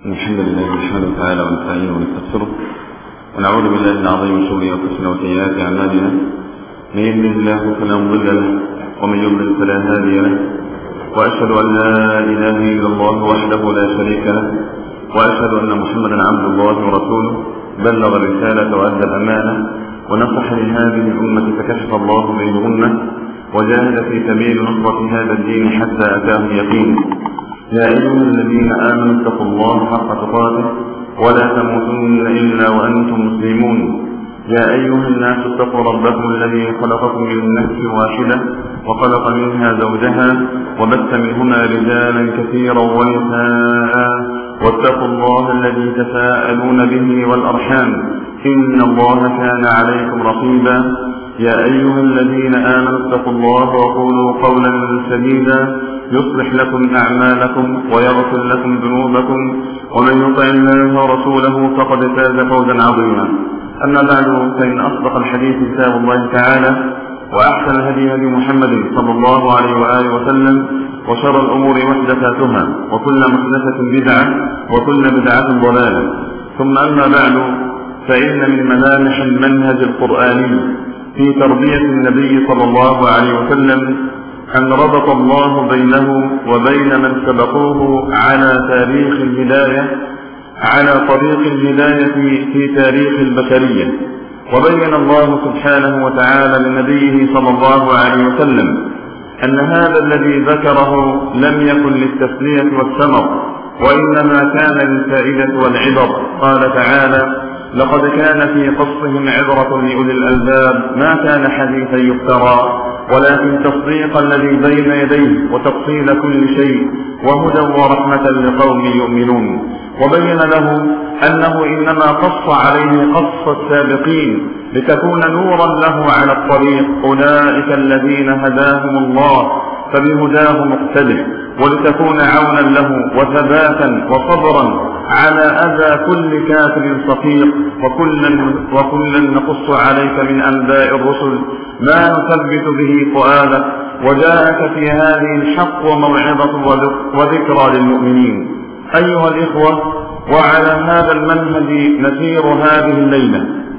الحمد لله سبحانه وتعالى ونستعينه ونستغفره ونعوذ بالله العظيم من شرور انفسنا وسيئات اعمالنا. من يهده الله فلا مضل له ومن يضلل فلا هادي له، واشهد ان لا اله الا الله وحده لا شريك له، واشهد ان محمدا عبد الله ورسوله بلغ الرساله وادى الامانه ونصح لهذه الامه فكشف الله به الامه وجاهد في سبيل نصرة هذا الدين حتى اتاه اليقين. يا أيها الذين آمنوا اتقوا الله حق تقاته ولا تموتن إلا وأنتم مسلمون. يا أيها الناس اتقوا ربكم الذي خلقكم من نفس واحدة وخلق منها زوجها وبث منهما رجالا كثيرا ونساء، واتقوا الله الذي تساءلون به والأرحام إن الله كان عليكم رقيبا. يا أيها الذين آمنوا اتقوا الله وقولوا قولا سديدا يصلح لكم أعمالكم ويغفر لكم ذنوبكم، ومن يطع الله ورسوله فقد فاز فوزا عظيما. أما بعد، فإن أصدق الحديث كتاب الله تعالى، وأحسن الهدي هدي محمد صلى الله عليه وآله وسلم، وشر الأمور محدثاتها وكل محدثة بدعة وكل بدعة ضلالة. ثم أما بعد، فإن من ملامح المنهج القرآني في تربية النبي صلى الله عليه وسلم أن ربط الله بينه وبين من سبقوه على طريق الهداية في تاريخ البشرية. وبين الله سبحانه وتعالى لنبيه صلى الله عليه وسلم أن هذا الذي ذكره لم يكن للتسلية والثمر، وإنما كان للفائدة والعبر. قال تعالى: لقد كان في قصهم عبرة لأولي الألباب ما كان حديثا يفترى ولكن تصديق الذي بين يديه وتفصيل كل شيء وهدى ورحمة لقوم يؤمنون. وبين له أنه إنما قص عليه قص السابقين لتكون نورا له على الطريق، أولئك الذين هداهم الله فبهداه مقتدر، ولتكون عونا له وثباتا وصبرا على أذى كل كافر صفيق. وكلا نقص عليك من أنباء الرسل ما نثبت به فؤادك، وجاءك في هذه الحق وموعظة وذكرى للمؤمنين. أيها الإخوة، وعلى هذا المنهج نسير هذه الليلة،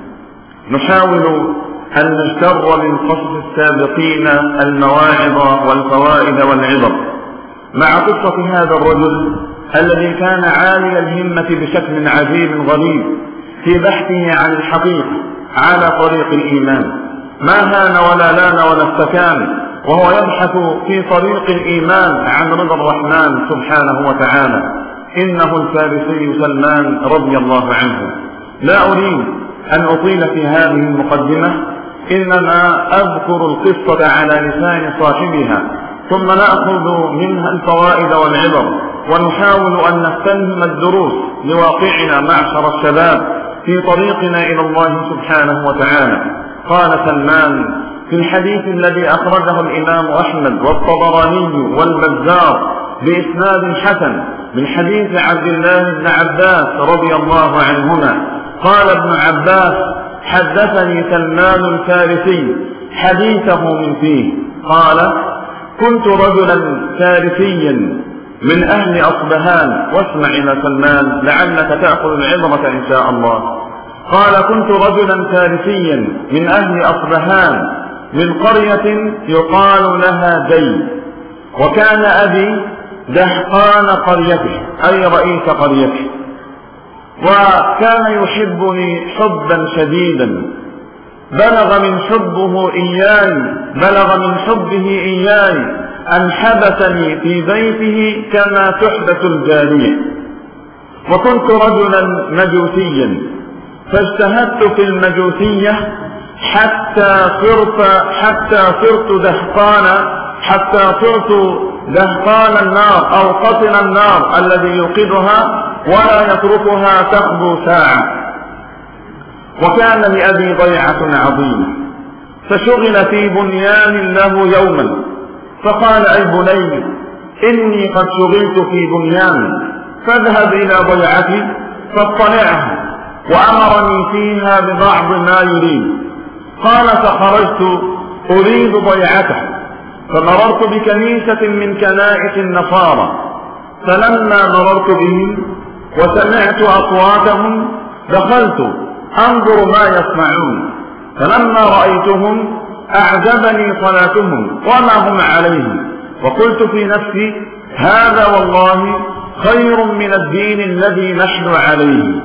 نحاول أن نجتر من قصص السابقين المواعظ والفوائد والعبر، مع قصة هذا الرجل الذي كان عالي الهمة بشكل عجيب غريب في بحثه عن الحقيقة على طريق الإيمان. ما هان ولا لان ولا استكان وهو يبحث في طريق الإيمان عن رضا الرحمن سبحانه وتعالى. إنه الفارسي سلمان رضي الله عنه. لا أريد أن أطيل في هذه المقدمة، إنما أذكر القصة على لسان صاحبها، ثم نأخذ منها الفوائد والعبر، ونحاول أن نستلهم الدروس لواقعنا معشر الشباب في طريقنا إلى الله سبحانه وتعالى. قال سلمان في الحديث الذي أخرجه الإمام أحمد والطبراني والبزار بإسناد حسن من حديث عبد الله بن عباس رضي الله عنهما، قال ابن عباس: حدثني سلمان الفارسي حديثه من فيه، قال: كنت رجلا فارسيا من أهل أصبهان. واسمع إلى سلمان لعلك تأخذ العبرة إن شاء الله. قال: كنت رجلا فارسيا من أهل أصبهان من قرية يقال لها جي، وكان أبي دهقان قريته أي رئيس قريته، وكان يحبني حبا شديدا بلغ من حبه إياي أن حبسني في بيته كما تحبس الجارية. وكنت رجلا مجوسيا فاجتهدت في المجوسية حتى صرت دهقان النار أو قطن النار الذي يوقدها ولا يتركها تخبو ساعة. وكان لأبي ضيعة عظيمة فشغل في بنيان له يوما، فقال: أي بني، إني قد شغلت في بنيان، فاذهب إلى ضيعتي فاطلعها. وأمرني فيها ببعض ما يريد. قال: فخرجت أريد ضيعته، فمررت بكنيسة من كنائس النصارى، فلما مررت بهم وسمعت أصواتهم دخلت أنظر ما يصنعون، فلما رأيتهم أعجبني صلاتهم وما هم عليه، وقلت في نفسي هذا والله خير من الدين الذي نحن عليه.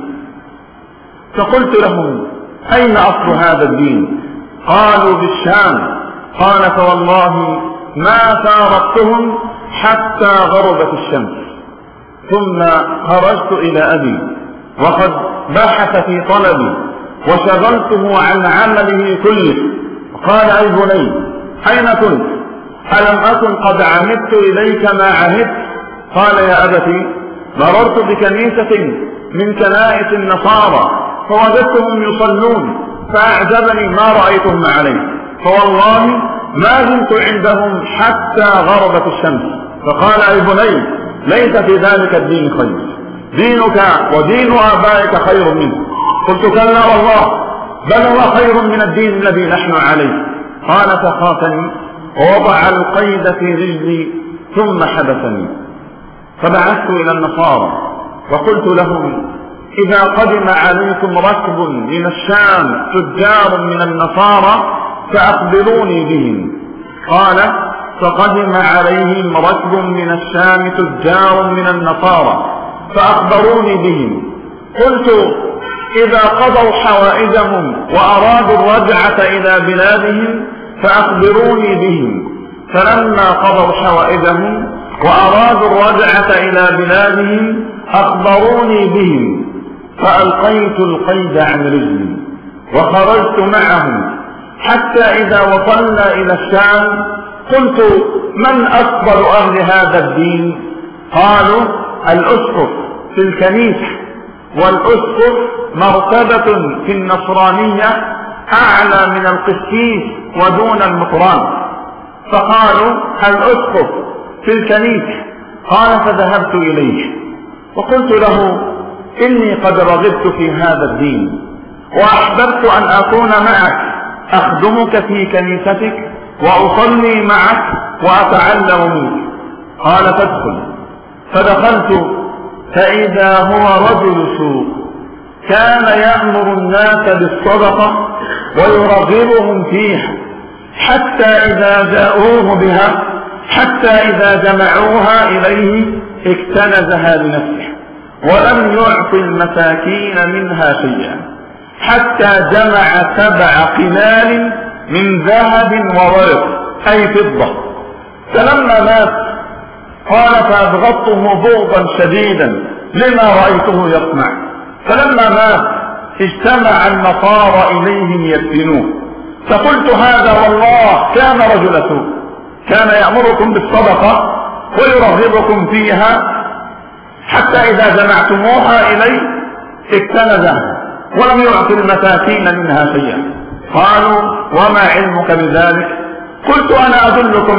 فقلت لهم أين أصل هذا الدين؟ قالوا بالشام. قال فوالله ما فارقتهم حتى غربت الشمس. ثم خرجت إلى أبي وقد بحث في طلبي وشغلته عن عمله كله. قال أي بني أين كنت؟ ألم أكن قد عهدت إليك ما عهدت؟ قال يا أبتي مررت بكنيسة من كنائس النصارى فوجدتهم يصلون فأعجبني ما رأيتهم عليه، فوالله ما زلت عندهم حتى غربت الشمس. فقال أي بني ليس في ذلك الدين خير، دينك ودين آبائك خير منه. قلت كلا والله بل هو خير من الدين الذي نحن عليه. قال فخافني ووضع القيد في رجلي ثم حبسني. فبعثت إلى النصارى وقلت لهم إذا قدم عليكم ركب من الشام تجار من النصارى فأخبروني بهم. قال فقدم عليهم ركب من الشام تجار من النصارى فأخبروني بهم. قلت إذا قضوا حوائجهم وأرادوا الرجعة إلى بلادهم فأخبروني بهم. فلما قضوا حوائجهم وأرادوا الرجعة إلى بلادهم أخبروني بهم، فألقيت القيد عن رجلي وخرجت معهم حتى إذا وصلنا إلى الشام قلت من أفضل أهل هذا الدين؟ قالوا الأسقف في الكنيسة، والأسقف مرتبة في النصرانية أعلى من القسيس ودون المطران. فقالوا الأسقف في الكنيسة. قال فذهبت إليه وقلت له إني قد رغبت في هذا الدين وأحببت أن أكون معك أخدمك في كنيستك وأصلي معك وأتعلم منك. قال فادخل. فدخلت فإذا هو رجل سوء كان يأمر الناس بالصدقة ويرغبهم فيها حتى إذا جاءوه بها حتى إذا جمعوها إليه اكتنزها لنفسه ولم يعط المساكين منها شيئا حتى جمع 7 قلال من ذهب وورق أي فضة. فلما مات قال فأبغضته بغضا شديدا لما رأيته يصنع. فلما مات اجتمع النصارى إليهم يدفنوه. فقلت هذا والله كان رجل سوء، كان يأمركم بالصدقة ويرغبكم فيها حتى إذا جمعتموها إليه اكتنزها ولم يعطي المساكين منها شيئا. قالوا وما علمك بذلك؟ قلت أنا أدلكم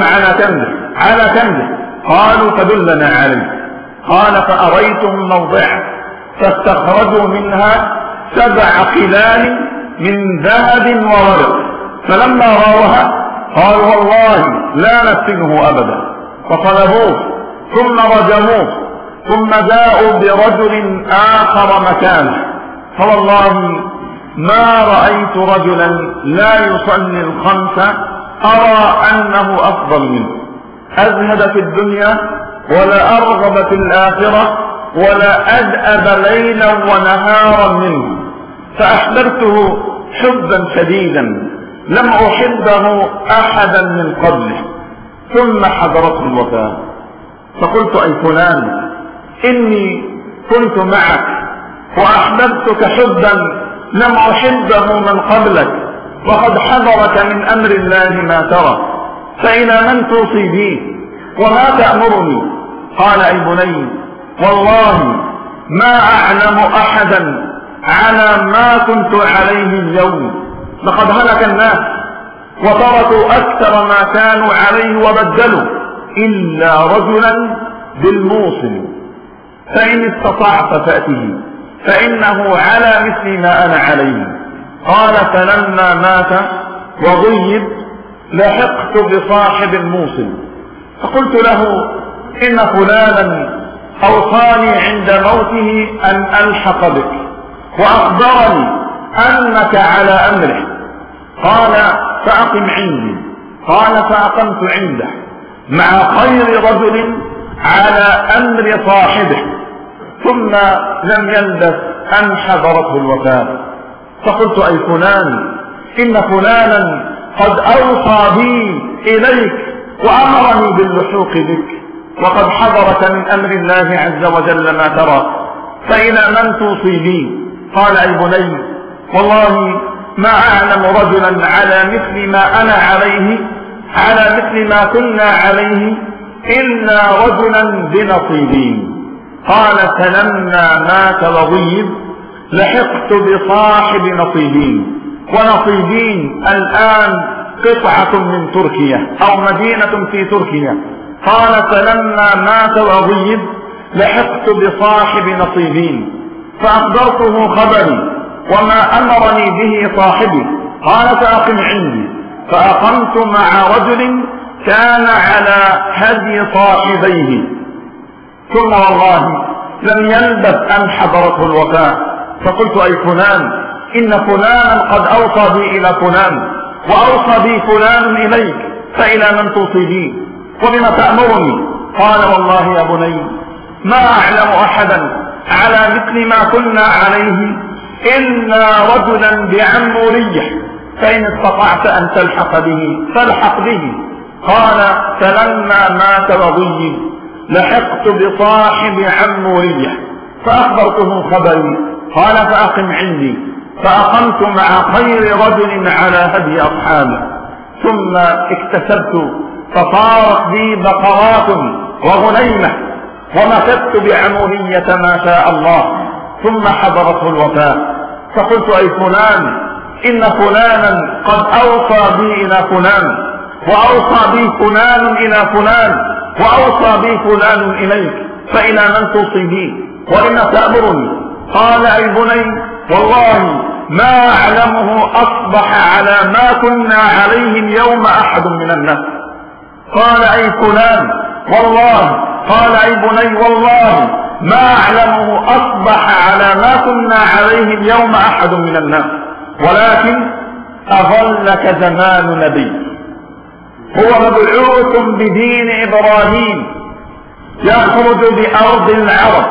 على كنز. قالوا فدلنا عليه. قال فأريتهم موضعه فاستخرجوا منها 7 قلال من ذهب وورق. فلما راوها قالوا والله لا نفتنه أبدا، فطلبوه ثم رجموه ثم جاءوا برجل آخر مكانه. فوالله ما رأيت رجلا لا يصلي الخمس أرى أنه أفضل منه، أزهد في الدنيا ولا أرغب في الآخرة ولا أدأب ليلا ونهارا منه. فأحببته حبا شديدا لم أحبه أحدا من قبله. ثم حضرته الوفاة فقلت أي فلان إني كنت معك وأحببتك حبا لم أحبه من قبلك، وقد حضرك من أمر الله ما ترى، فإلى من توصي بي وما تأمرني؟ قال أي بني والله ما أعلم أحدا على ما كنت عليه اليوم، لقد هلك الناس وتركوا أكثر ما كانوا عليه وبدلوا إلا رجلا بالموصل، فإن استطعت فأته فإنه على مثل ما أنا عليه. قال فلما مات وغيب لحقت بصاحب الموصل فقلت له إن فلانا أوصاني عند موته أن ألحق بك، وأخبرني أنك على أمره. قال فأقم عندي. قال فأقمت عنده مع خير رجل على أمر صاحبه. ثم لم يلبث أن حضرته الوفاة، فقلت أي فلان، إن فلانا قد أوصى بي إليك وأمرني باللحوق بك، وقد حضرك من أمر الله عز وجل ما ترى، فإلى من توصي بي؟ قال أي بني، والله ما أعلم رجلا على مثل ما أنا عليه، على مثل ما كنا عليه، إلا رجلا بنصيبين. قال فلما مات وغيب لحقت بصاحب نصيبين، ونصيبين الآن قطعة من تركيا أو مدينة في تركيا. قال فلما مات وغيب لحقت بصاحب نصيبين، فأخبرته خبري وما أمرني به صاحبي. قال فأقم عندي. فأقمت مع رجل كان على هدي صاحبيه. ثم والله لم يلبث أن حضرته الوفاة، فقلت أي فلان، إن فلانا قد أوصى بي إلى فلان، وأوصى بي فلان إليك، فإلى من توصي بي وبما تأمرني؟ قال والله يا بني ما أعلم أحدا على مثل ما كنا عليه إلا رجلا بعمورية، فإن استطعت أن تلحق به فالحق به. قال فلما مات وغيب لحقت بصاحب عمورية، فأخبرته خبري. قال فأقم عندي. فأقمت مع خير رجل على هدي أصحابه، ثم اكتسبت، فصارت بي بقرات وغنيمة، ومكثت بعمورية ما شاء الله. ثم حضرته الوفاة، فقلت أي فلان، إن فلانا قد أوصى بي إلى فلان، وأوصى بي فلان إلى فلان، وأوصى بي فلان إليك، فإلى من توصي بي وإن تأمرني؟ قال أي بني والله ما أعلمه أصبح على ما كنا عليه اليوم أحد من الناس. قال أي فلان والله، قال أي بني والله ما أعلمه أصبح على ما كنا عليه اليوم أحد من الناس، ولكن أظلك زمان نبي، هو مبعوث بدين إبراهيم، يخرج بأرض العرب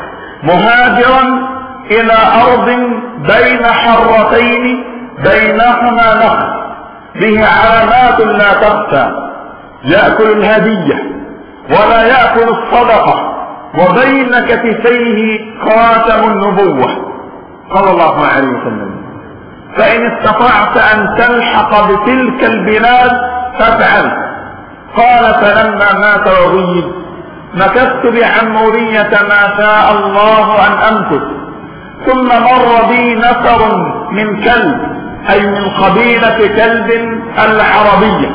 مهاجرا إلى أرض بين حرتين بينهما نخل به علامات لا تخفى، يأكل الهدية ولا يأكل الصدقة، وبين كتفيه خاتم النبوة صلى الله عليه وسلم. فإن استطعت أن تلحق بتلك البلاد فافعل. قال فلما مات وغيب مكثت بعمورية ما شاء الله أن أمكث. ثم مر بي نفر من كلب، أي من قبيلة كلب العربية.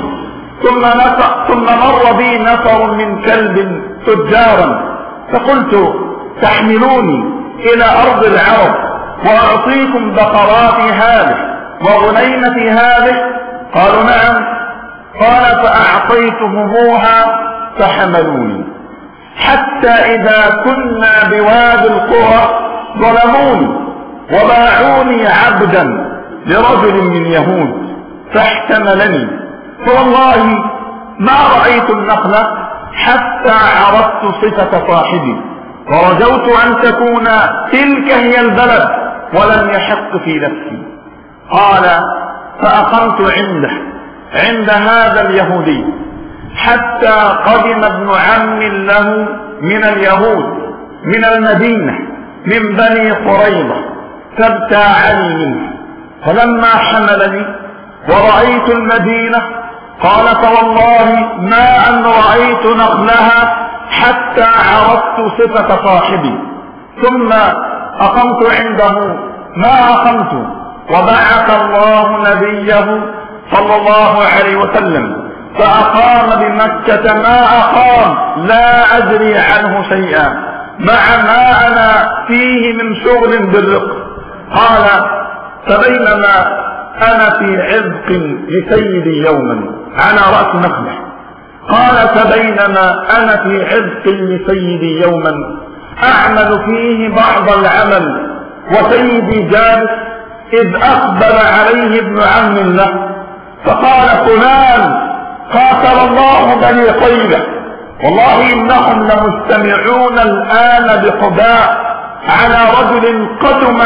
ثم مر بي نفر من كلب تجارا، فقلت تحملوني إلى أرض العرب وأعطيكم بقرات هذه وغنيمة هذه؟ قالوا نعم. قال فأعطيتهموها فحملوني، حتى إذا كنا بوادي القرى ظلموني وباعوني عبدا لرجل من يهود فاحتملني، فوالله ما رأيت النخلة حتى عرفت صفة صاحبي، ورجوت أن تكون تلك هي البلد ولم يحق في نفسي. قال فأقمت عنده عند هذا اليهودي حتى قدم ابن عم له من اليهود من المدينة من بني قريظة فابتاعني منه. فلما حملني ورأيت المدينة قال فوالله ما أن رأيت نخلها حتى عرفت صفة صاحبي. ثم أقمت عنده ما أقمت، وبعث الله نبيه صلى الله عليه وسلم فأقام بمكة ما أقام لا أدري عنه شيئا مع ما أنا فيه من شغل بالرق. قال فبينما أنا في عذق لسيدي يوما على رأس نخلة، قال فبينما أنا في عذق لسيدي يوما أعمل فيه بعض العمل وسيدي جالس، إذ أقبل عليه ابن عم له فقال: فلان قاتل الله بني طيبة، والله إنهم لمستمعون الآن بقباء على رجل قدم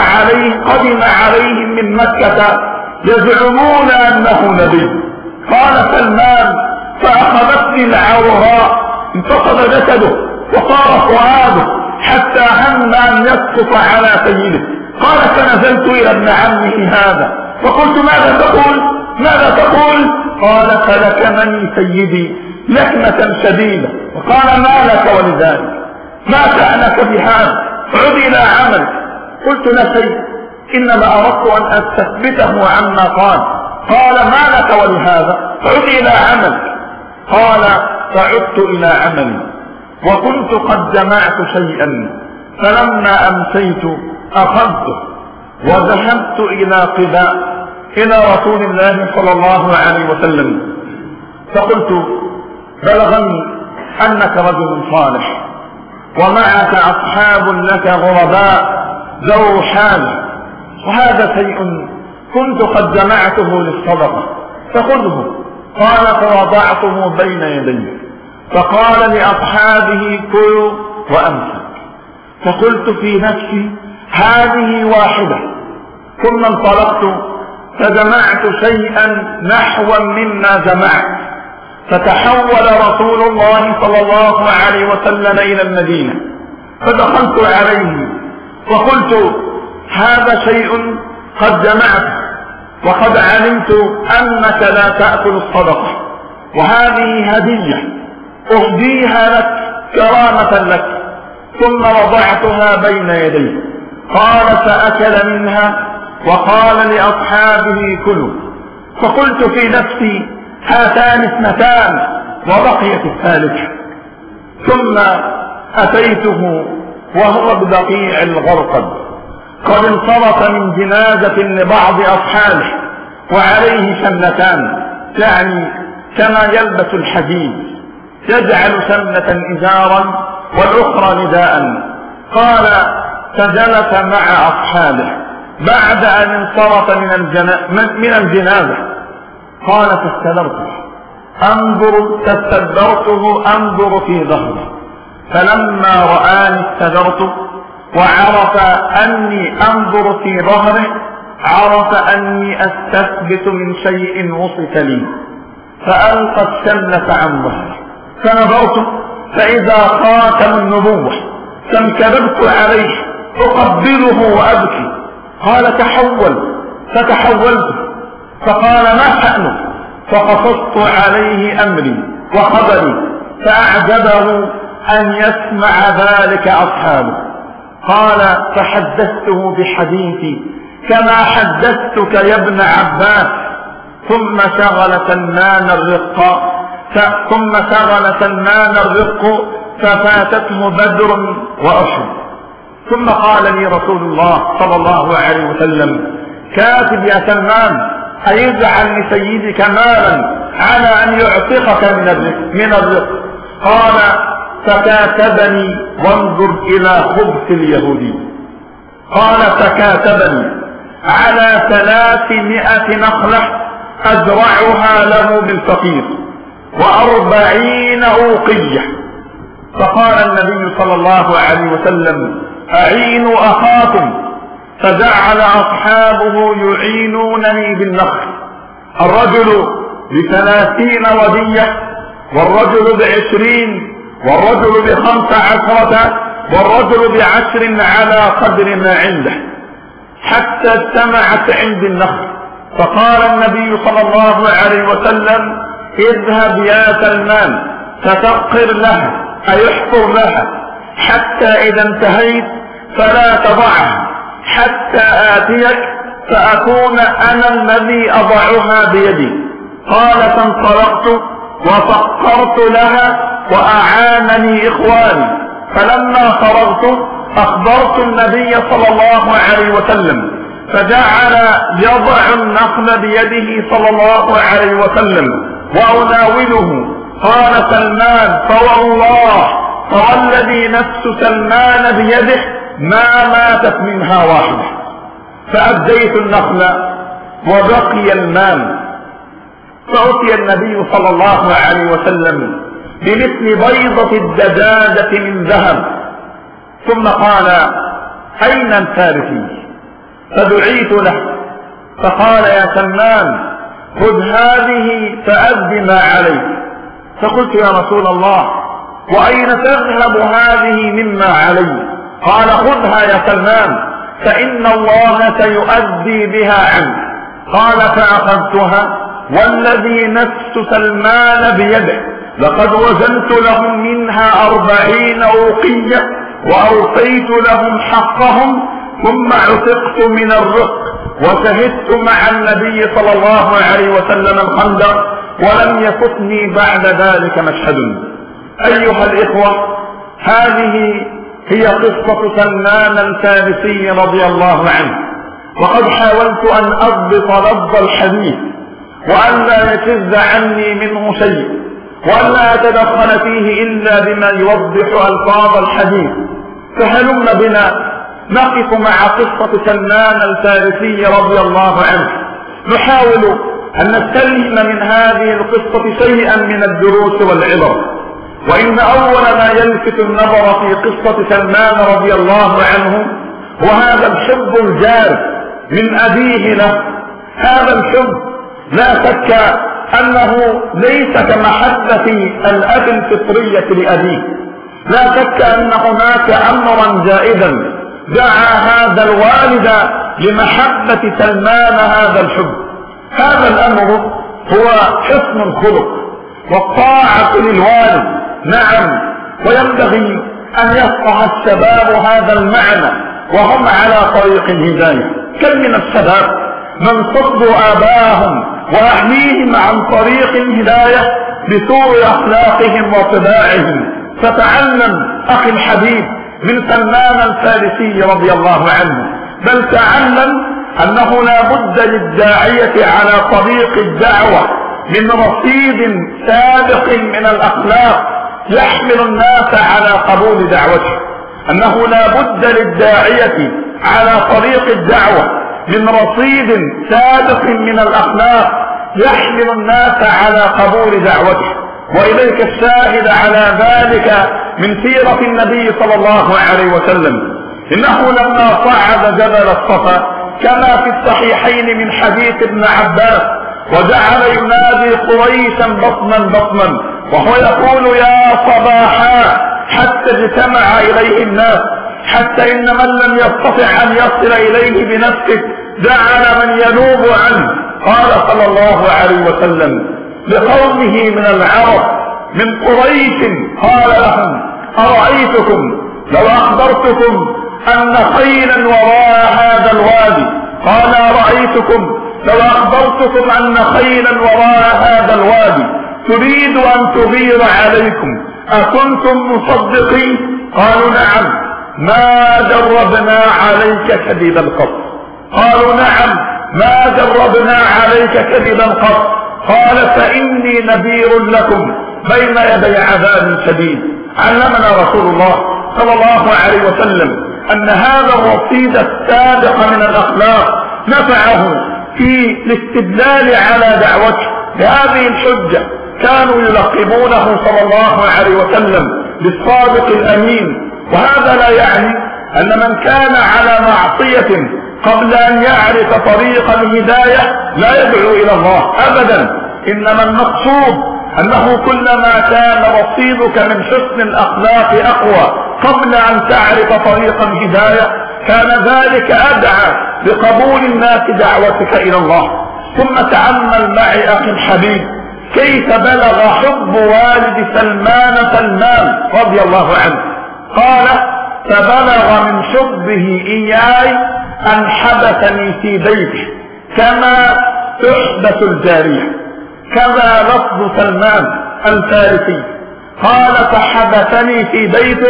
عليهم من مكة يزعمون أنه نبي. قال سلمان: فأخذتني العوراء، انتصب جسده وصار فؤاده حتى هم أن يسقط على سيده. قال: فنزلت إلى ابن عمه هذا فقلت: ماذا تقول؟ قال: فلكمني سيدي لكمة شديدة. وقال: ما لك ولذلك؟ ما شأنك بهذا؟ عد إلى عملك. قلت: لا شيء، إنما أردت أن أستثبته عما قال: ما لك ولهذا؟ عد إلى عملك. قال: فعدت إلى عملي وكنت قد جمعت شيئا، فلما أمسيت أخذته وذهبت إلى قباء إلى رسول الله صلى الله عليه وسلم، فقلت: بلغني أنك رجل صالح ومعك أصحاب لك غرباء ذو حاجة، وهذا شيء كنت قد جمعته للصدقة فخذه. قال: فوضعته بين يديه، فقال لأصحابه: كلوا وأمسك. فقلت في نفسي: هذه واحدة. ثم انطلقت فجمعت شيئا نحوا مما جمعت، فتحول رسول الله صلى الله عليه وسلم إلى المدينة، فدخلت عليه وقلت: هذا شيء قد جمعت، وقد علمت أنك لا تأكل الصدقة، وهذه هدية أهديها لك كرامة لك. ثم وضعتها بين يديه. قال: فأكل منها وقال لأصحابه: كلوا. فقلت في نفسي: هاتان اثنتان وبقيت الثالثة. ثم أتيته وهو ببقيع الغرقد قد انصرف من جنازة لبعض أصحابه وعليه شملتان، يعني كما يلبس الحديد، يجعل شملة إزارا والأخرى نداء. قال: فجلس مع أصحابه بعد أن انصرف من الجنازة. قال: فاستدرته أنظر في ظهره، فلما رآني استدرته وعرف أني أنظر في ظهره عرف أني أستثبت من شيء وصف لي، فألقى الشملة عن ظهره، فنظرت فإذا خاتم النبوة، فانكببت عليه أقبله وأبكي. قال: تحول. فتحولت، فقال: ما شأنك؟ فقصصت عليه أمري وخبري، فأعجبه أن يسمع ذلك أصحابه. قال: فحدثته بحديثي كما حدثتك يا ابن عباس. ثم شغل سلمان الرق ففاتته بدر وأحد. ثم قال لي رسول الله صلى الله عليه وسلم: كاتب يا سلمان، أيجعل لسيدك مالا على أن يعتقك من الرق؟ قال: فكاتبني وانظر إلى خبث اليهودي. قال: فكاتبني على 300 نخلة أزرعها له بالفقير 40 أوقية. فقال النبي صلى الله عليه وسلم: أعينوا أخاكم. فجعل أصحابه يعينونني بالنخل، الرجل ب30 ودية، والرجل ب20، والرجل ب15، والرجل ب10 على قدر ما عنده، حتى اجتمعت عندي النخل. فقال النبي صلى الله عليه وسلم: اذهب يا سلمان فتقر لها أي احفر لها، حتى إذا انتهيت فلا تضعها حتى آتيك فأكون أنا الذي أضعها بيدي. قال: فانطلقت وفقرت لها وأعانني إخواني، فلما فرغت أخبرت النبي صلى الله عليه وسلم، فجعل يضع النخل بيده صلى الله عليه وسلم وأناوله. قال سلمان: فوالله فوالذي نفس سلمان بيده ما ماتت منها واحدة. فأديت النخل وبقي المال. فأتي النبي صلى الله عليه وسلم بمثل بيضة الدجاجة من ذهب، ثم قال: أين الفارسي؟ فدعيت له فقال: يا سلمان خذ هذه فأد ما عليك. فقلت: يا رسول الله وأين تذهب هذه مما علي؟ قال: خذها يا سلمان فإن الله سيؤدي بها عنك. قال: فأخذتها والذي نفس سلمان بيده لقد وزنت لهم منها 40 أوقية وأوفيت لهم حقهم، ثم عتقت من الرق وشهدت مع النبي صلى الله عليه وسلم الخندق، ولم يفتني بعد ذلك مشهد. أيها الإخوة، هذه هي قصة سلمان الفارسي رضي الله عنه. وقد حاولت أن أضبط لفظ الحديث وأن لا يشذ عني منه شيء، وأن لا أتدخل فيه إلا بما يوضح ألفاظ الحديث. فهلم بنا نقف مع قصة سلمان الفارسي رضي الله عنه، نحاول أن نستلهم من هذه القصة شيئا من الدروس والعبر. وإن أول ما يلفت النظر في قصة سلمان رضي الله عنه هو هذا الحب الجارف من أبيه له. هذا الحب لا شك أنه ليس كمحبة الأب الفطرية لأبيه، لا شك أن هناك أمرا زائدا دعا هذا الوالد لمحبة سلمان هذا الحب. هذا الأمر هو حسن الخلق والطاعة للوالد، نعم، وينبغي أن يفقه الشباب هذا المعنى وهم على طريق الهداية. كم من الشباب من صدوا آباءهم وأهليهم عن طريق الهداية بسوء أخلاقهم وطباعهم. فتعلم أخي الحبيب من سلمان الفارسي رضي الله عنه، بل تعلم أنه لا بد للداعية على طريق الدعوة من رصيد سابق من الأخلاق يحمل الناس على قبول دعوته. أنه لا بد للداعية على طريق الدعوة من رصيد سابق من الأخلاق يحمل الناس على قبول دعوته. وإليك الشاهد على ذلك من سيرة النبي صلى الله عليه وسلم. إنه لما صعد جبل الصفا كما في الصحيحين من حديث ابن عباس وجعل ينادي قريشا بطنا بطنا وهو يقول: يا صباحا، حتى اجتمع إليه الناس، حتى إن من لم يستطع أن يصل إليه بنفسه جعل من ينوب عنه. قال صلى الله عليه وسلم لقومه من العرب من قريش، قال لهم: أرأيتكم لو أخبرتكم أن خيلا وراء هذا الوادي؟ قال: أرأيتكم لو أخبرتكم أن خيلا وراء هذا الوادي تريد أن تغير عليكم أكنتم مصدقين؟ قالوا: نعم، ما جربنا عليك كذبا قط. قالوا: نعم، ما جربنا عليك كذبا قط. قال: فإني نذير لكم بين يدي عذاب شديد. علمنا رسول الله صلى الله عليه وسلم أن هذا الرصيد السابق من الأخلاق نفعه في الاستدلال على دعوته بهذه الحجة. كانوا يلقبونه صلى الله عليه وسلم بالصادق الأمين. وهذا لا يعني أن من كان على معصية قبل أن يعرف طريق الهداية لا يدعو إلى الله أبدا. إنما المقصود أنه كلما كان رصيدك من حسن الأخلاق أقوى قبل أن تعرف طريق الهداية كان ذلك أدعى لقبول الناس دعوتك إلى الله. ثم تأمل معي أخي الحبيب كيف بلغ حب والد سلمان رضي الله عنه. قال: فبلغ من حبه إياي أن حبسني في بيته كما تحبس الجارية. كما لفظ سلمان الفارسي، قال: فحبسني في بيته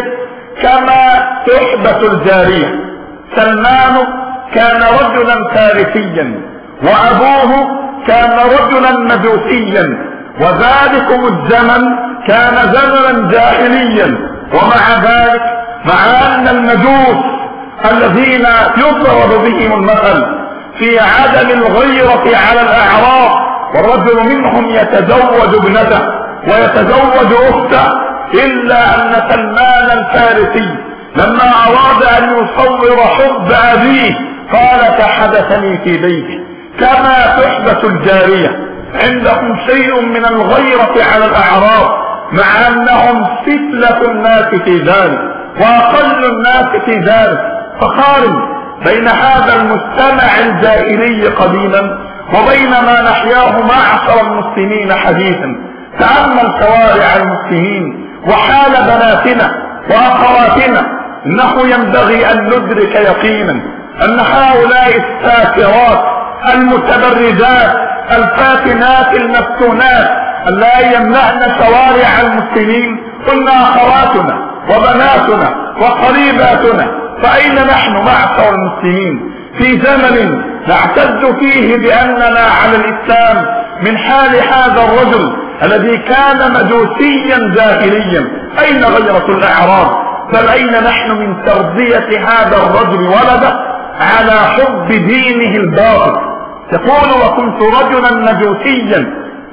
كما تحبس الجارية. سلمان كان رجلا فارسيا وأبوه كان رجلا مجوسيا، وذلكم الزمن كان زمنا جاهليا ومع ذلك مع أن المجوس الذين يضرب بهم المثل في عدم الغيرة على الأعراض، والرجل منهم يتزوج ابنته ويتزوج أخته، إلا أن سلمان الفارسي لما أراد أن يصور حب أبيه قال كحدثني في بيتي، كما تحدث الجارية. عندهم شيء من الغيرة على الأعراض مع أنهم فتلة الناس في ذلك وأقل الناس في ذلك. فقارن بين هذا المجتمع الجاهلي قديما وبين ما نحياه معشر المسلمين حديثا. تأمل شوارع المسلمين وحال بناتنا وأخواتنا. إنه ينبغي أن ندرك يقينا أن هؤلاء الساكرات المتبرجات الفاتنات المفتونات لا يمنعن شوارع المسلمين كنا أخواتنا وبناتنا وقريباتنا. فأين نحن معشر المسلمين في زمن نعتز فيه بأننا على الإسلام من حال هذا الرجل الذي كان مجوسيا جاهليا؟ أين غيرة الأعراض؟ بل أين نحن من تربية هذا الرجل ولده على حب دينه الباطل؟ يقول وكنت رجلا مجوسيا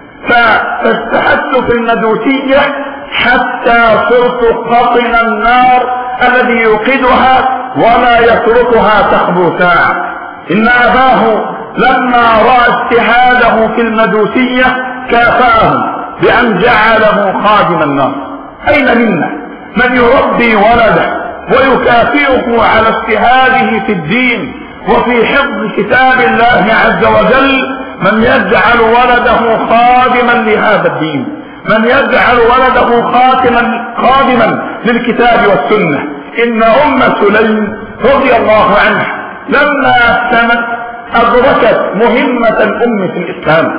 فاستحدت في المجوسية حتى صرت قطن النار الذي يوقدها ولا يتركها تخبو ساعة. إن أباه لما رأى اجتهاده في المجوسية كافأه بأن جعله خادم النار. أين منا من يربي ولده ويكافئه على اجتهاده في الدين وفي حفظ كتاب الله عز وجل؟ من يجعل ولده خادما لهذا الدين، من يجعل ولده خادما للكتاب والسنة. إن أم سليم رضي الله عنها لما أسلمت أدركت مهمة الأم في الإسلام،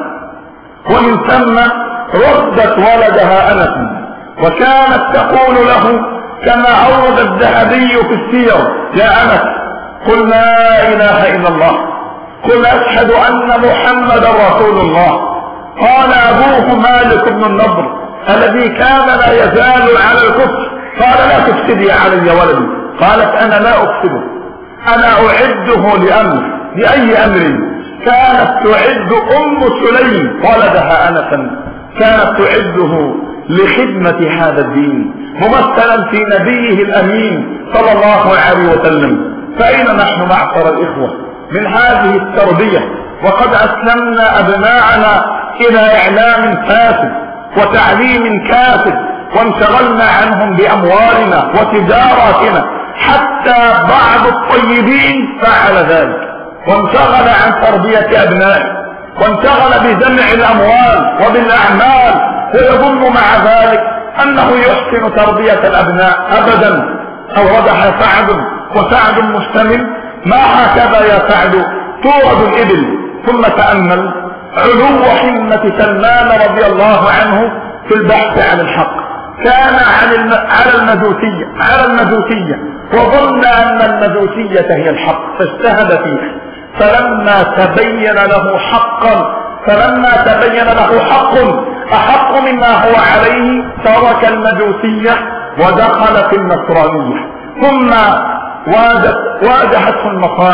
ومن ثم ردت ولدها أنس، وكانت تقول له كما أورد الذهبي في السير: يا أنس قل لا إله إلا الله، قل أشهد أن محمدا رسول الله. قال أبوه مالك بن النضر الذي كان لا يزال على الكفر قال: لا تفسدي علي ولدي. قالت: أنا لا أفسده، أنا أعده لأمر. لأي أمر؟ كانت تعد أم سليم ولدها أنسا، كانت تعده لخدمة هذا الدين ممثلا في نبيه الأمين صلى الله عليه وسلم. فأين نحن معشر الإخوة من هذه التربية وقد أسلمنا أبناءنا إلى إعلام فاسد وتعليم كاسد، وانشغلنا عنهم بأموالنا وتجاراتنا، حتى بعض الطيبين فعل ذلك وانشغل عن تربية أبنائه وانشغل بجمع الأموال وبالأعمال، ويظن مع ذلك أنه يحسن تربية الأبناء. أبدا. أوردها سعد وسعد مشتمل: ما هكذا يا سعد تورد الإبل. ثم تأمل علو حمة سلمان رضي الله عنه في البحث عن الحق. كان على المجوسية وظن أن المجوسية هي الحق فاجتهد فيها، فلما تبين له حق أحق مما هو عليه ترك المجوسية ودخل في النصرانية. ثم واجهته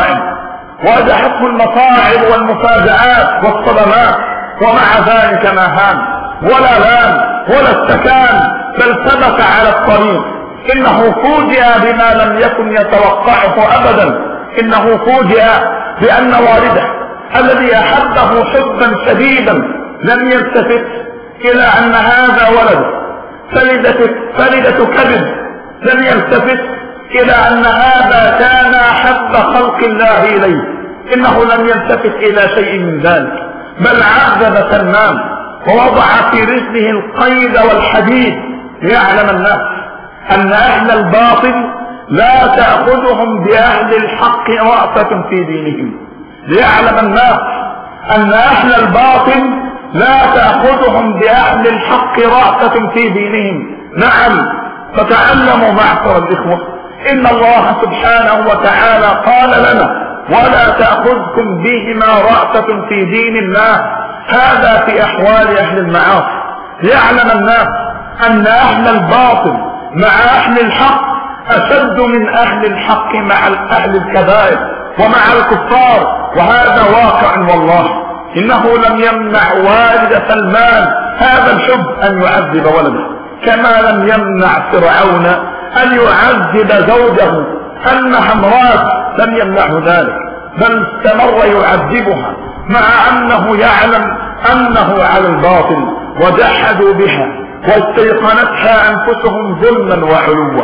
المصاعب والمفاجآت والصدمات، ومع ذلك ما هان ولا لام ولا استكان، بل ثبت على الطريق. إنه فوجئ بما لم يكن يتوقعه أبدا. إنه فوجئ بأن والده الذي أحبه حبا شديدا لم يلتفت إلى أن هذا ولده فلدة كبد، لم يلتفت إلى أن هذا كان أحب خلق الله إليه. إنه لم يلتفت إلى شيء من ذلك، بل عذب سلمان ووضع في رجله القيد والحديد ليعلم الناس أن أهل الباطل لا تأخذهم بأهل الحق رأفة في دينهم. ليعلم الناس أن أهل الباطل لا تأخذهم بأهل الحق رأفة في دينهم. نعم. فتعلموا معشر الإخوة إن الله سبحانه وتعالى قال لنا: ولا تأخذكم بهما رأفة في دين الله. هذا في أحوال أهل المعاصي. ليعلم الناس أن أهل الباطل مع أهل الحق أشد من أهل الحق مع أهل الكبائر ومع الكفار، وهذا واقع والله. إنه لم يمنع والد سلمان هذا الحب أن يعذب ولده، كما لم يمنع فرعون أن يعذب زوجه أنها امرأة، لم يمنعه ذلك، بل استمر يعذبها مع أنه يعلم أنه على الباطل، وجحدوا بها واستيقنتها أنفسهم ظلما وعلوا.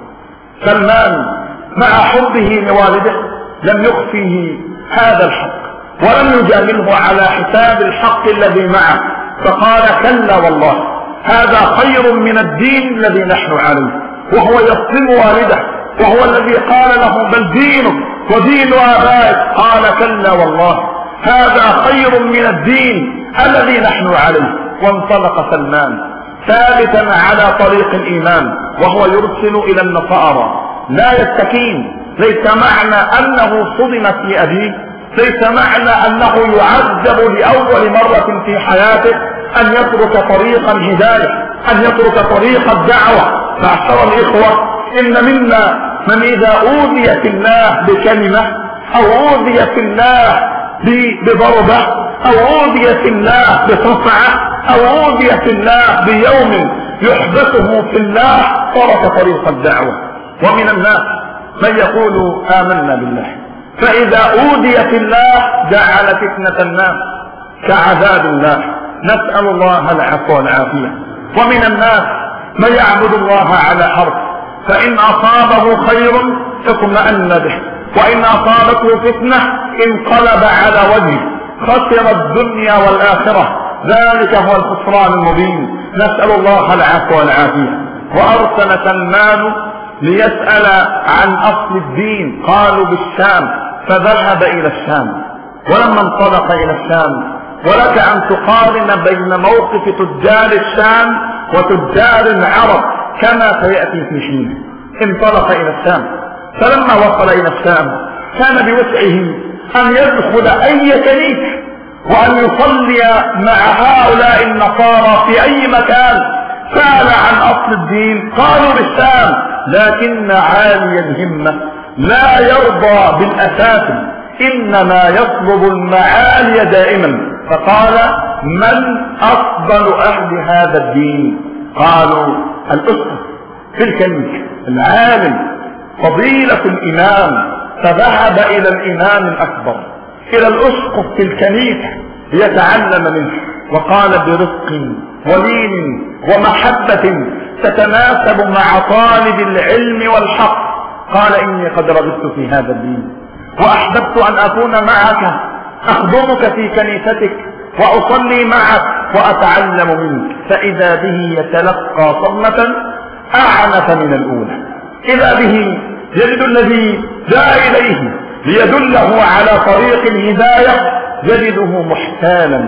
سلمان مع حبه لوالده لم يخفيه هذا الحق، ولم يجامله على حساب الحق الذي معه، فقال كلا والله هذا خير من الدين الذي نحن عليه، وهو يصدم والده، وهو الذي قال له بل دينك ودين آبائك، قال كلا والله هذا خير من الدين الذي نحن عليه. وانطلق سلمان ثابتا على طريق الإيمان، وهو يرسل إلى النصارى لا يستكين. ليس معنى أنه صدم في أبيه، ليس معنى أنه يعذب لأول مرة في حياته أن يترك طريق الهداية، أن يترك طريق الدعوة. معشر الإخوة، إن منا من إذا أوذي في الله بكلمة، أو أوذي في الله بضربة، أو أوذي في الله بصفعة، أو أوذي في الله بيوم يحبسه في الله، ترك طريق الدعوة. ومن الناس من يقول آمنا بالله، فإذا أوذي في الله جعل فتنة الناس كعذاب الله، نسأل الله العفو والعافية. ومن الناس من يعبد الله على حرف، فإن أصابه خير اطمأن به، وإن أصابته فتنة انقلب على وجهه، خسر الدنيا والآخرة، ذلك هو الخسران المبين. نسأل الله العفو والعافية. وأرسل سلمان ليسأل عن أصل الدين، قالوا بالشام، فذهب إلى الشام. ولما انطلق إلى الشام، ولك أن تقارن بين موقف تجار الشام وتجار العرب كما سيأتي في حين. انطلق إلى الشام، فلما وصل إلى الشام كان بوسعه أن يدخل أي كنيسة وأن يصلي مع هؤلاء النصارى في أي مكان. سأل عن أصل الدين، قالوا بالشام، لكن عالي الهمة لا يرضى بالأساس، إنما يطلب المعالي دائما. فقال من أفضل أهل هذا الدين؟ قالوا الأسقف في الكنيسة، العالم، فضيلة الإمام. فذهب إلى الإمام الأكبر، إلى الأسقف في الكنيسة ليتعلم منه، وقال برفق ولين ومحبة تتناسب مع طالب العلم والحق، قال إني قد رغبت في هذا الدين، وأحببت أن أكون معك، أخدمك في كنيستك، وأصلي معك، وأتعلم منك. فإذا به يتلقى صدمة أعنف من الأولى. إذا به يجد الذي جاء إليه ليدله على طريق الهداية يجده محتالا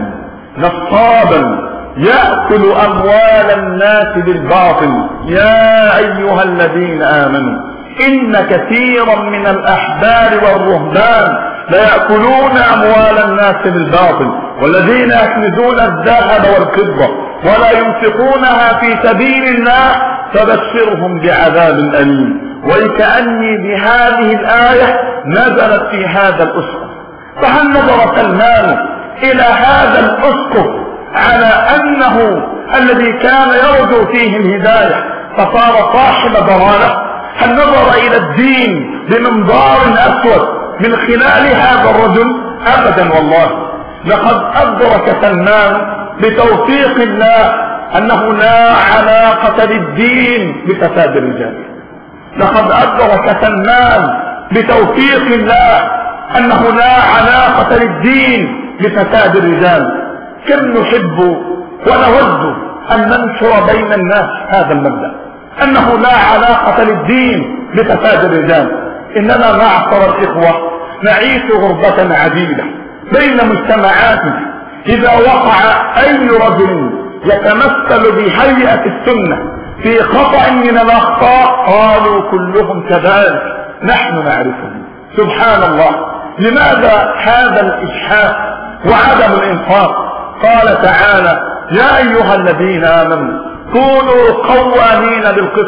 نصابا يأكل أموال الناس بالباطل. يا أيها الذين آمنوا إن كثيرا من الأحبار والرهبان ليأكلون أموال الناس بالباطل، والذين يكنزون الذهب والفضة ولا ينفقونها في سبيل الله فبشرهم بعذاب أليم. وكأني بهذه الآية نزلت في هذا الأسقف. فهل نظر سلمان إلى هذا الأسقف على أنه الذي كان يرجو فيه الهداية فصار صاحب ضلالة؟ هل نظر إلى الدين بمنظار أسود من خلال هذا الرجل؟ أبدا والله. لقد أدرك سلمان بتوفيق الله أنه لا علاقة للدين بفساد الرجال. لقد أدرك سلمان بتوفيق الله أنه لا علاقة للدين بفساد الرجال. كم نحب ونود أن ننشر بين الناس هذا المبدأ، أنه لا علاقة للدين بفساد الرجال. إننا معشر الإخوة نعيش غربة عديدة بين مجتمعاتنا. إذا وقع أي رجل يتمثل بهيئة السنة في خطأ من الأخطاء قالوا كلهم كذلك، نحن نعرفهم. سبحان الله، لماذا هذا الإجحاف وعدم الإنفاق؟ قال تعالى يا أيها الذين آمنوا كونوا قوامين بالقسط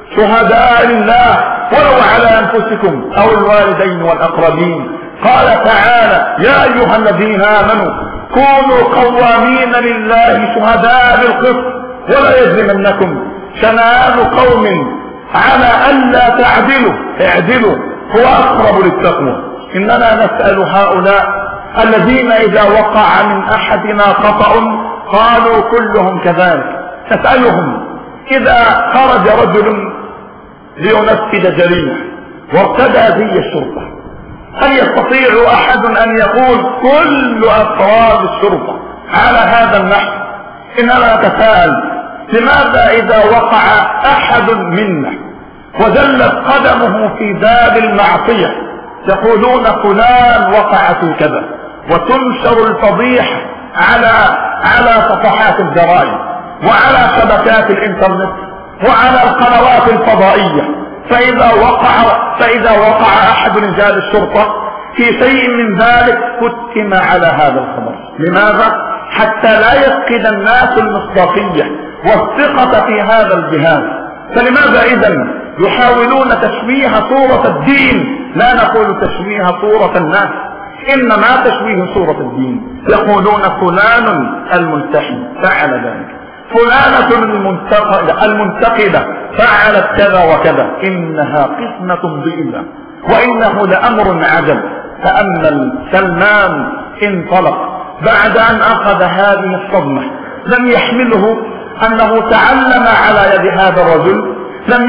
شهداء لله ولو على أنفسكم أو الوالدين والأقربين. قال تعالى يا أيها الذين آمنوا كونوا قوامين لله شهداء بالقسط ولا يجرمنكم شنآن قوم على ألا تعدلوا اعدلوا هو أقرب للتقوى. إننا نسأل هؤلاء الذين إذا وقع من أحدنا خطأ قالوا كلهم كذلك، نسألهم إذا خرج رجل لينفذ جريمة وارتدى زي الشرطة هل يستطيع أحد أن يقول كل أفراد الشرطة على هذا النحو؟ إننا نتساءل لماذا إذا وقع أحد منا وزلت قدمه في باب المعصية يقولون فلان وقع في كذا، وتنشر الفضيحة على صفحات الجرائد وعلى شبكات الإنترنت وعلى القنوات الفضائية. فإذا وقع أحد رجال الشرطة في شيء من ذلك كتم على هذا الخبر. لماذا؟ حتى لا يفقد الناس المصداقية والثقة في هذا الجهاز. فلماذا إذن يحاولون تشويه صورة الدين؟ لا نقول تشويه صورة الناس، إنما تشويه صورة الدين. يقولون فلان الملتحي فعل ذلك، فلانة المنتقدة فعلت كذا وكذا، إنها قسمة ضئيلة وإنه لأمر عجب. تأمل سلمان انطلق بعد أن أخذ هذه الصدمة، لم يحمله أنه تعلم على يد هذا الرجل، لم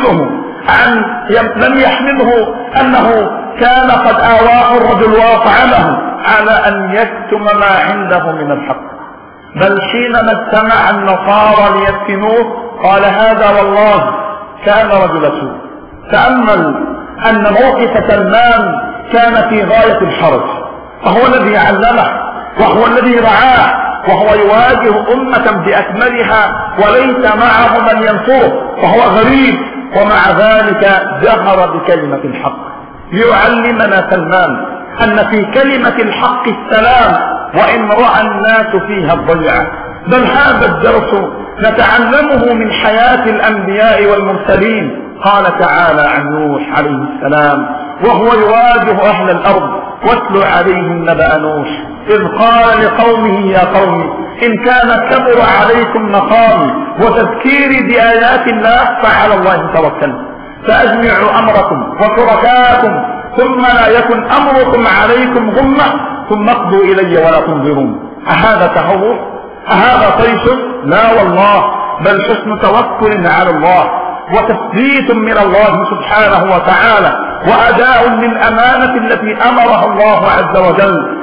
يحمله أنه كان قد آواه الرجل وأفعله على أن يكتم ما عنده من الحق، بل حينما اجتمع النصارى ليفتنوه قال هذا والله كان رجل سوء. تأمل أن موقف سلمان كان في غاية الحرج، فهو الذي علمه وهو الذي رعاه وهو يواجه أمة بأكملها وليس معه من ينصره، فهو غريب، ومع ذلك جهر بكلمة الحق ليعلمنا سلمان أن في كلمة الحق السلام وإن رأى الناس فيها الضيعة. بل هذا الدرس نتعلمه من حياة الأنبياء والمرسلين. قال تعالى عن نوح عليه السلام وهو يواجه أهل الأرض واتل عليهم نبأ نوح إذ قال لقومه يا قوم إن كان كبر عليكم مقامي وتذكيري بآيات الله فعلى الله توكلت فأجمعوا أمركم وشركاءكم ثم لا يكن أمركم عليكم غمة ثم اقضوا إلي ولا تنظرون. أهذا تهور؟ أهذا طيش؟ لا والله، بل حسن توكل على الله وتثبيت من الله سبحانه وتعالى وأداء للأمانة التي أمره الله عز وجل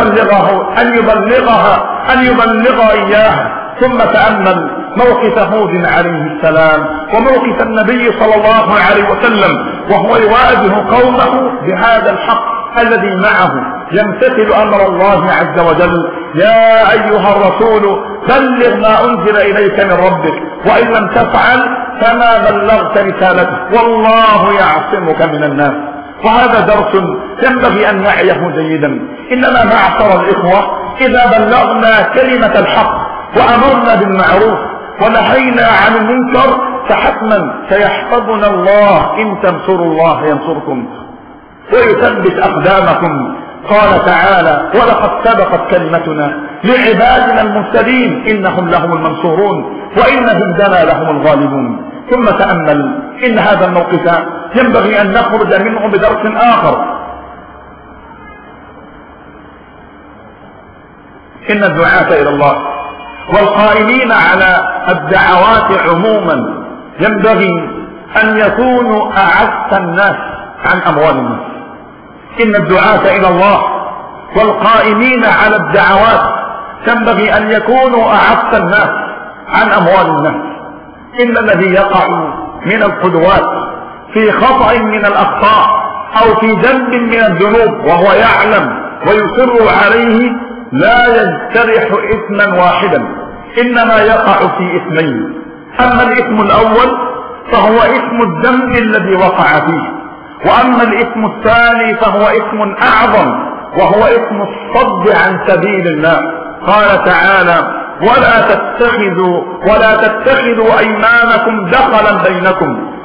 أن يبلغ إياها. ثم تأمل موقف هود عليه السلام وموقف النبي صلى الله عليه وسلم وهو يواجه قومه بهذا الحق الذي معه يمتثل أمر الله عز وجل يا أيها الرسول بلغ ما أنزل إليك من ربك وإن لم تفعل فما بلغت رسالته والله يعصمك من الناس. وهذا درس ينبغي أن نعيه جيدا. إننا معشر الإخوة إذا بلغنا كلمة الحق وأمرنا بالمعروف ونهينا عن المنكر فحتما سيحفظنا الله إن تنصروا الله ينصركم ويثبت أقدامكم. قال تعالى ولقد سبقت كلمتنا لعبادنا المرسلين إنهم لهم المنصورون وإن جندنا لهم الغالبون. ثم تأمل إن هذا الموقف ينبغي أن نخرج منه بدرس آخر. إن الدعاة إلى الله والقائمين على الدعوات عموما ينبغي أن يكونوا أعز الناس عن أموال الناس. إن الدعاة إلى الله والقائمين على الدعوات ينبغي أن يكونوا أعز الناس عن أموال الناس. إن الذي يقع من القدوات في خطأ من الأخطاء أو في ذنب من الذنوب وهو يعلم ويصر عليه لا يجترح إثما واحدا، إنما يقع في إثمين. أما الإثم الأول فهو إثم الذنب الذي وقع فيه، وأما الإثم الثاني فهو إثم أعظم وهو إثم الصد عن سبيل الله. قال تعالى ولا تتخذوا أيمانكم دخلا بينكم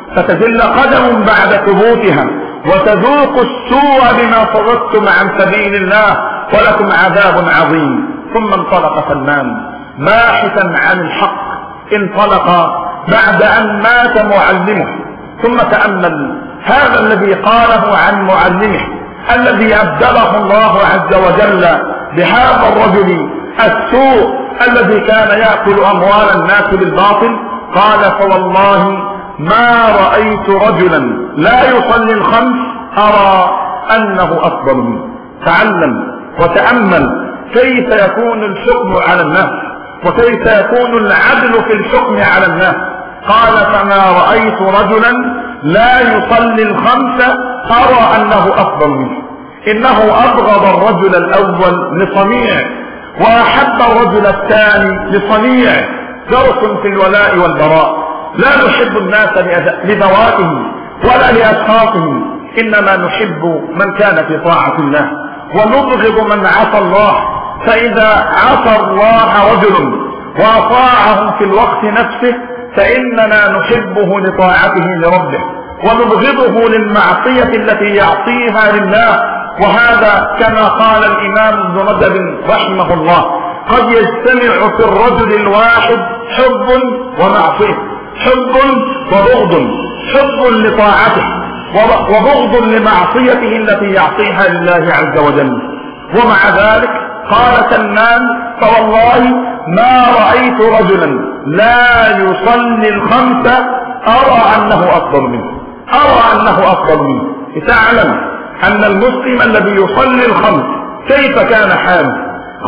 فتزل قدم بعد ثبوتها وتذوقوا السوء بما صددتم عن سبيل الله ولكم عذاب عظيم. ثم انطلق سلمان باحثا عن الحق، انطلق بعد أن مات معلمه. ثم تأمل هذا الذي قاله عن معلمه الذي أبدله الله عز وجل بهذا الرجل السوء الذي كان يأكل أموال الناس بالباطل. قال: فوالله ما رأيت رجلا لا يصلي الخمس أرى أنه أفضل منه. تعلم وتأمل كيف يكون الحكم على الناس وكيف يكون العدل في الحكم على الناس. قال: فما رأيت رجلا لا يصلي الخمس أرى أنه أفضل منه. إنه أبغض الرجل الأول لصنيع وأحب الرجل الثاني لصنيع. درس في الولاء والبراء. لا نحب الناس لذواتهم ولا لأشخاصهم، إنما نحب من كان في طاعة الله ونبغض من عصى الله. فإذا عصى الله رجل وأطاعه في الوقت نفسه فإننا نحبه لطاعته لربه ونبغضه للمعصية التي يعصيها لله. وهذا كما قال الإمام ابن رجب رحمه الله: قد يجتمع في الرجل الواحد حب ومعصية، حب وبغض، حب لطاعته وبغض لمعصيته التي يعصيها لله عز وجل. ومع ذلك قال سلمان: فوالله ما رأيت رجلا لا يصلي الخمس أرى أنه أفضل منه، أرى أنه أفضل منه. تعلم أن المسلم الذي يصلي الخمس كيف كان حاله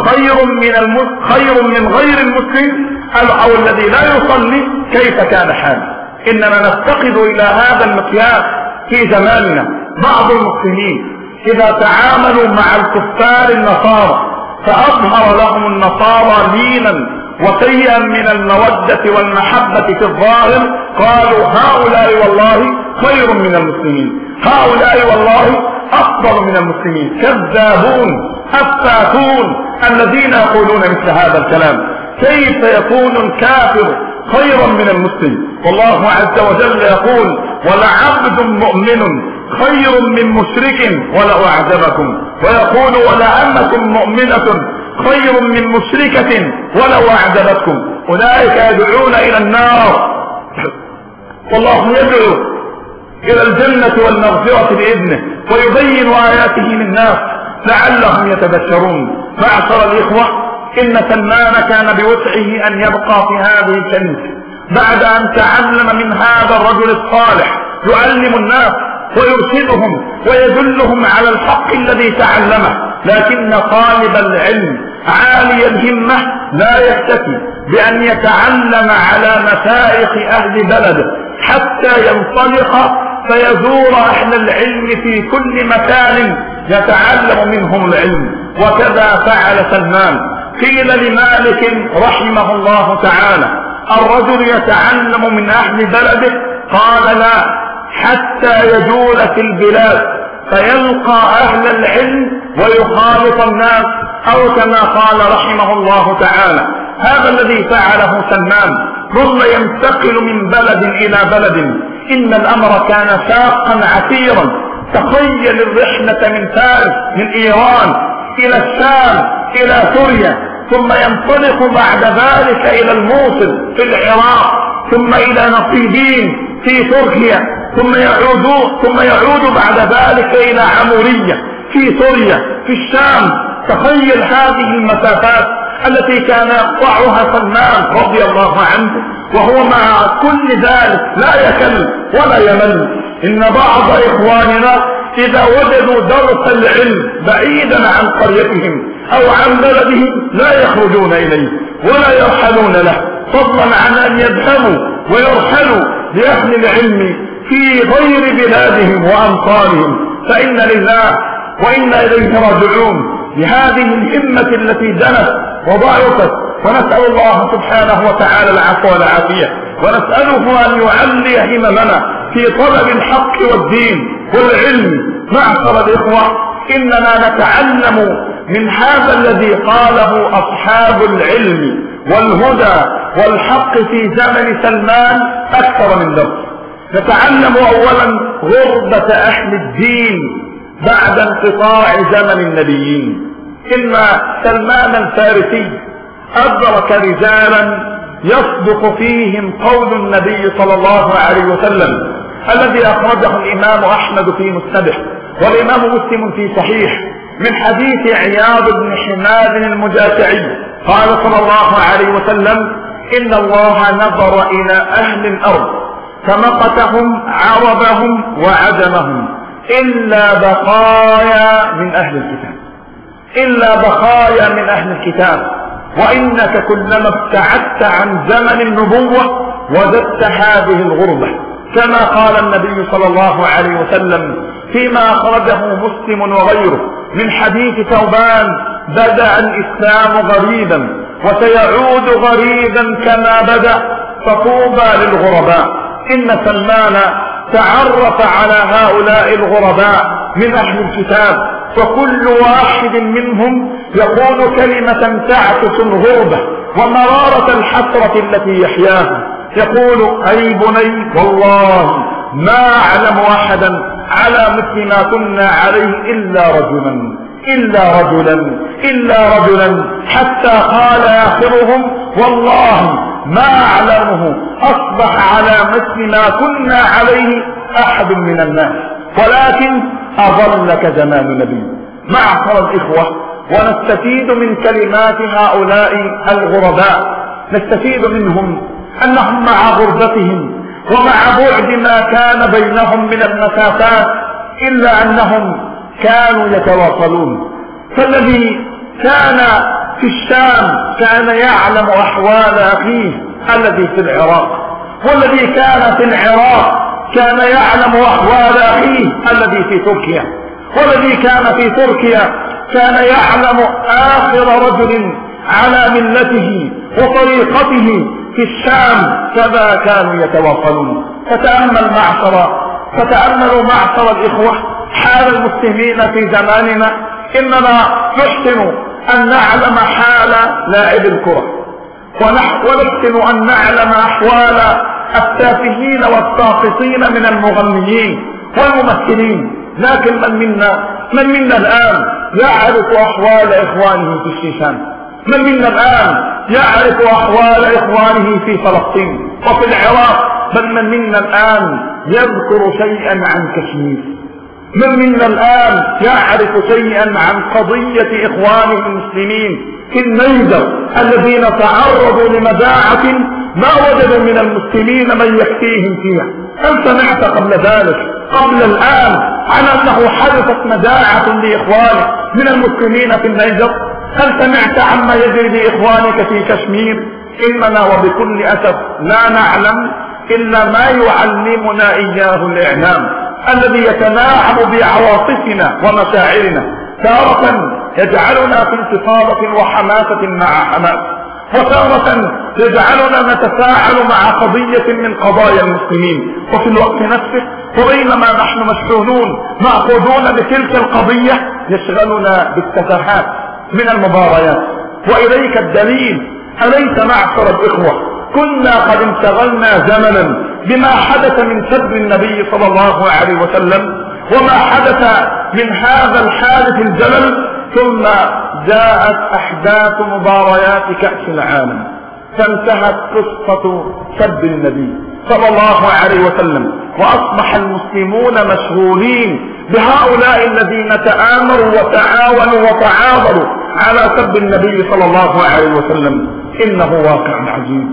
خير من غير المسلم أو الذي لا يصلي كيف كان حاله. إننا نفتقد إلى هذا المقياس في زماننا. بعض المسلمين إذا تعاملوا مع الكفار النصارى فأظهر لهم النصارى لينا وشيئا من المودة والمحبة في الظاهر قالوا: هؤلاء والله خير من المسلمين، هؤلاء والله أفضل من المسلمين. كذابون أفاكون الذين يقولون مثل هذا الكلام. كيف يكون الكافر خيرا من المسلم؟ والله عز وجل يقول: ولعبد مؤمن خير من مشرك ولو أعجبكم. ويقول: ولأمة مؤمنة خير من مشركة ولو أعجبتكم. أولئك يدعون إلى النار والله يدعو إلى الجنة والمغفرة بإذنه ويبين آياته للناس لعلهم يتذكرون. معشر الإخوة، إن سلمان كان بوسعه أن يبقى في هذه الكنيسة بعد أن تعلم من هذا الرجل الصالح يعلم الناس ويرشدهم ويدلهم على الحق الذي تعلمه. لكن طالب العلم عالي الهمة لا يكتفي بأن يتعلم على مشايخ أهل بلده حتى ينطلق فيزور أهل العلم في كل مكان يتعلم منهم العلم. وكذا فعل سلمان. قيل لمالك رحمه الله تعالى: الرجل يتعلم من أهل بلده؟ قال: لا، حتى يجول في البلاد فيلقى أهل العلم ويخالط الناس، أو كما قال رحمه الله تعالى. هذا الذي فعله سلمان، ثم ينتقل من بلد إلى بلد. إن الأمر كان شاقا عسيرا. تخيل الرحلة من فارس من إيران إلى الشام إلى سوريا، ثم ينطلق بعد ذلك إلى الموصل في العراق، ثم إلى نصيبين في تركيا، ثم يعود بعد ذلك إلى عمورية في سوريا في الشام. تخيل هذه المسافات التي كان يقطعها سلمان رضي الله عنه، وهو مع كل ذلك لا يكل ولا يمل. إن بعض إخواننا إذا وجدوا درس العلم بعيدا عن قريتهم أو عن بلدهم لا يخرجون إليه ولا يرحلون له، فضلا عن أن يذهبوا ويرحلوا لأهل العلم في غير بلادهم وأمصارهم. فإن لله وإنا إليه راجعون بهذه الهمة التي دنت وضعفت. ونسأل الله سبحانه وتعالى العفو والعافية، ونسأله أن يعلي هممنا في طلب الحق والدين والعلم. معشر الإخوة، إننا نتعلم من هذا الذي قاله أصحاب العلم والهدى والحق في زمن سلمان أكثر من درس. نتعلم أولا غربة أهل الدين بعد انقطاع زمن النبيين. إن سلمان الفارسي أدرك رجالا يصدق فيهم قول النبي صلى الله عليه وسلم الذي أخرجه الإمام أحمد في مسنده والإمام مسلم في صحيح من حديث عياض بن حماد المجاشعي قال صلى الله عليه وسلم: إن الله نظر إلى أهل الأرض فمقتهم عربهم وعجمهم إلا بقايا من أهل الكتاب، إلا بقايا من أهل الكتاب، وإنك كلما ابتعدت عن زمن النبوة وجدت هذه الغربة، كما قال النبي صلى الله عليه وسلم فيما أخرجه مسلم وغيره من حديث ثوبان: بدأ الإسلام غريبا وسيعود غريبا كما بدأ، فطوبى للغرباء. إن سلمان تعرف على هؤلاء الغرباء من أهل الكتاب، وكل واحد منهم يقول كلمة تعكس الغربة ومرارة الحسرة التي يحياها. يقول: أي بني والله ما أعلم أحدا على مثل ما كنا عليه إلا رجلا حتى قال آخرهم: والله ما أعلمه أصبح على مثل ما كنا عليه أحد من الناس، ولكن أظلك زمان نبي. معشر الإخوة، ونستفيد من كلمات هؤلاء الغرباء، نستفيد منهم أنهم مع غربتهم ومع بعد ما كان بينهم من المسافات إلا أنهم كانوا يتواصلون. فالذي كان في الشام كان يعلم أحوال أخيه الذي في العراق، والذي كان في العراق كان يعلم أحوال أخيه الذي في تركيا، والذي كان في تركيا كان يعلم آخر رجل على ملته وطريقته في الشام، كذا كانوا يتواصلون. فتأملوا معشر الإخوة حال المسلمين في زماننا. إننا نحسن أن نعلم حال لاعب الكرة، ونحسن أن نعلم أحوال التافهين والساقطين من المغنيين والممثلين، لكن من منا الآن يعرف أحوال إخوانه في الشيشان؟ من منا الآن يعرف أحوال إخوانه في فلسطين وفي العراق؟ بل من منا الآن يذكر شيئا عن كشمير؟ من منا الآن يعرف شيئا عن قضية إخوانه المسلمين في النيجر الذين تعرضوا لمجاعة ما وجدوا من المسلمين من يكفيهم فيها؟ هل سمعت قبل الآن عن أنه حدثت مجاعة لإخوانه من المسلمين في النيجر؟ هل سمعت عما يجري لإخوانك في كشمير؟ إننا وبكل أسف لا نعلم إلا ما يعلمنا إياه الإعلام الذي يتلاعب بعواطفنا ومشاعرنا، تارة يجعلنا في انتفاضة وحماسة مع حماس، وتارة يجعلنا نتفاعل مع قضية من قضايا المسلمين، وفي الوقت نفسه وبينما نحن مشحونون مأخوذون بتلك القضية يشغلنا بالتفاهات من المباريات. وإليك الدليل: أليس معشر الإخوة كنا قد انشغلنا زمنا بما حدث من سب النبي صلى الله عليه وسلم وما حدث من هذا الحادث الجلل، ثم جاءت أحداث مباريات كأس العالم فانتهت قصة سب النبي صلى الله عليه وسلم، وأصبح المسلمون مشغولين بهؤلاء الذين تآمروا وتعاونوا وتعاضلوا على سب النبي صلى الله عليه وسلم. إنه واقع عجيب.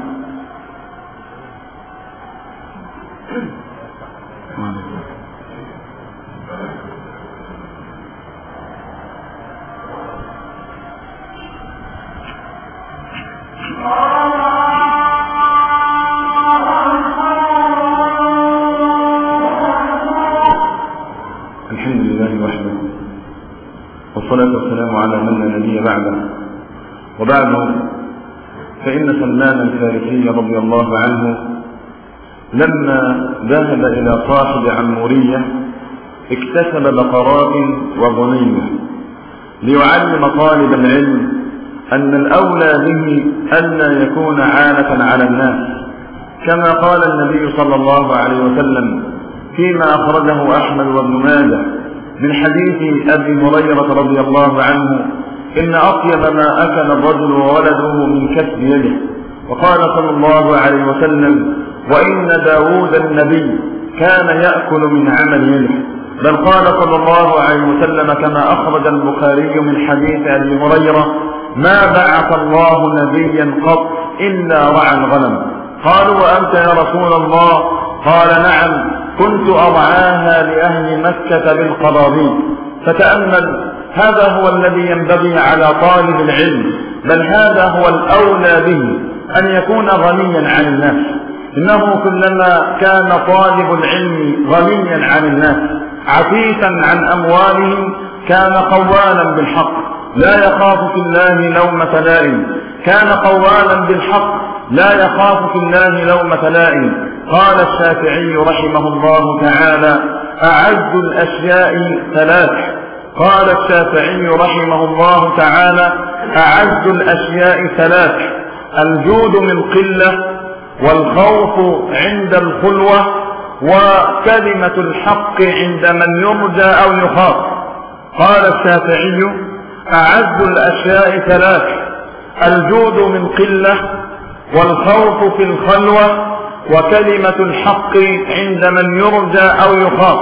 الحمد لله وحده، والصلاة والسلام على من لا نبي بعده. وبعد، فإن سلمان الفارسي رضي الله عنه لما ذهب إلى صاحب عمورية اكتسب بقرات وغنيمة ليعلم طالب العلم أن الأولى به ألا يكون عالة على الناس، كما قال النبي صلى الله عليه وسلم فيما أخرجه أحمد وابن ماجه من حديث أبي هريرة رضي الله عنه: إن أطيب ما أكل الرجل وولده من كسب يده. وقال صلى الله عليه وسلم: وإن داود النبي كان يأكل من عمل يده. بل قال صلى الله عليه وسلم كما أخرج البخاري من حديث أبي هريرة: ما بعث الله نبيا قط إلا رعى الغنم. قالوا: وأنت يا رسول الله؟ قال: نعم، كنت أرعاها لأهل مكة بالقرابين. فتأمل، هذا هو الذي ينبغي على طالب العلم، بل هذا هو الأولى به، أن يكون غنيا عن الناس. إنه كلما كان طالب العلم غنيا عن الناس عفيفا عن أموالهم كان قوالا بالحق لا يخاف في الله لومة لائم. كان قوالا بالحق لا يخاف في الله لومة لائم. قال الشافعي رحمه الله تعالى: أعز الأشياء ثلاث. قال الشافعي رحمه الله تعالى: أعز الأشياء ثلاث: الجود من قلة، والخوف عند الخلوة، وكلمة الحق عند من يرجى أو يخاف. قال الشافعي: أعز الأشياء ثلاث: الجود من قلة، والخوف في الخلوة، وكلمة الحق عند من يرجى أو يخاف.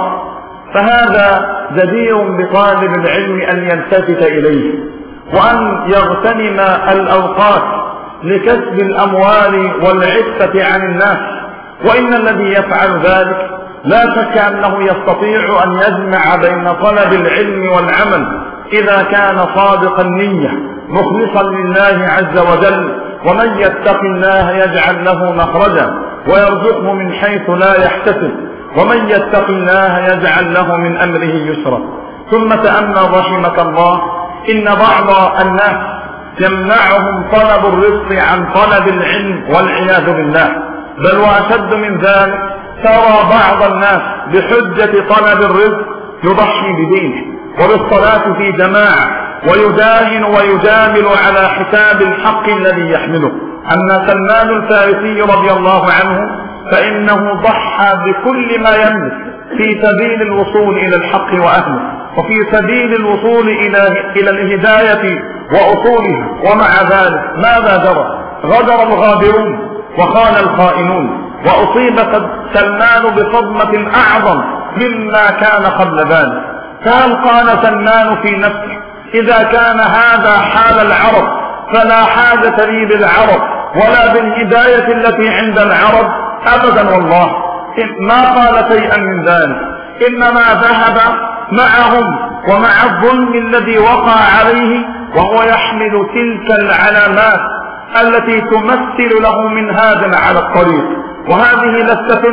فهذا جدير بطالب العلم أن يلتفت إليه، وأن يغتنم الأوقات لكسب الأموال والعفة عن الناس. وإن الذي يفعل ذلك لا شك أنه يستطيع أن يجمع بين طلب العلم والعمل إذا كان صادق النية مخلصا لله عز وجل. ومن يتق الله يجعل له مخرجا ويرزقه من حيث لا يحتسب، ومن يتق الله يجعل له من أمره يسرا. ثم تأمل رحمك الله، إن بعض الناس يمنعهم طلب الرزق عن طلب العلم والعياذ بالله. بل وأشد من ذلك، ترى بعض الناس بحجة طلب الرزق يضحي بدينه وبالصلاة في جماعة ويداهن ويجامل على حساب الحق الذي يحمله. أما سلمان الفارسي رضي الله عنه فإنه ضحى بكل ما يملك في سبيل الوصول إلى الحق وأهله، وفي سبيل الوصول إلى الهداية وأصولها. ومع ذلك ماذا جرى؟ غدر الغادرون وخان الخائنون، وأصيب سلمان بصدمة أعظم مما كان قبل ذلك. فهل قال سلمان في نفسه: إذا كان هذا حال العرب فلا حاجة لي بالعرب ولا بالهداية التي عند العرب؟ أبدا والله، ما قال شيئا من ذلك، إنما ذهب معهم ومع الظلم الذي وقع عليه وهو يحمل تلك العلامات التي تمثل له منهاجا على الطريق. وهذه لفتة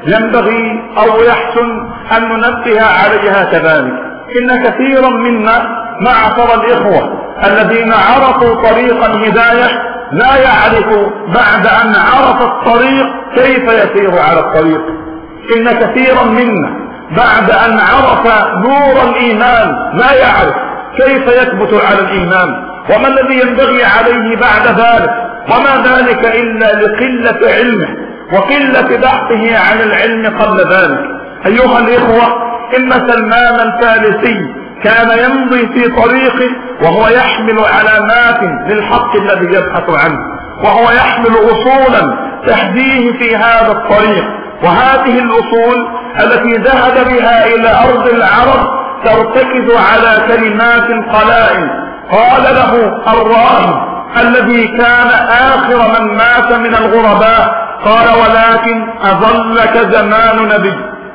ينبغي أو يحسن أن ننبه عليها كذلك. إن كثيرا منا معشر الإخوة الذين عرفوا طريق الهداية لا يعرف بعد أن عرف الطريق كيف يسير على الطريق. إن كثيرا منا بعد أن عرف نور الإيمان لا يعرف كيف يثبت على الإيمان، وما الذي ينبغي عليه بعد ذلك، وما ذلك إلا لقلة علمه وقلة بحثه عن العلم قبل ذلك. أيها الإخوة، إن سلمان الفارسي كان يمضي في طريقه وهو يحمل علامات للحق الذي يبحث عنه، وهو يحمل أصولا تهديه في هذا الطريق. وهذه الأصول التي ذهب بها إلى أرض العرب ترتكز على كلمات قلائل. قال له الراهب الذي كان آخر من مات من الغرباء، قال: ولكن أظلك زمان نبي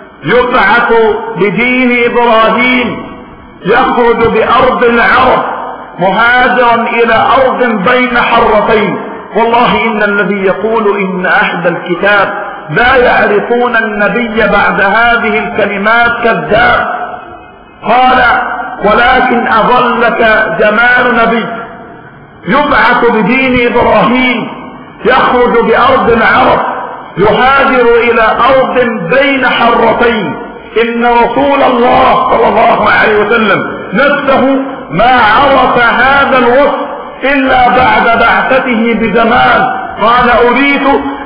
يبعث بدين إبراهيم يخرج بأرض العرب مهاجرا إلى أرض بين حرتين. والله إن الذي يقول إن أهل الكتاب لا يعرفون النبي بعد هذه الكلمات كذاب. قال: ولكن أظلك زمان نبي يبعث بدين إبراهيم يخرج بأرض العرب يهاجر إلى أرض بين حرتين. إن رسول الله صلى الله عليه وسلم نفسه ما عرف هذا الوصف إلا بعد بعثته بزمان. قال: أريد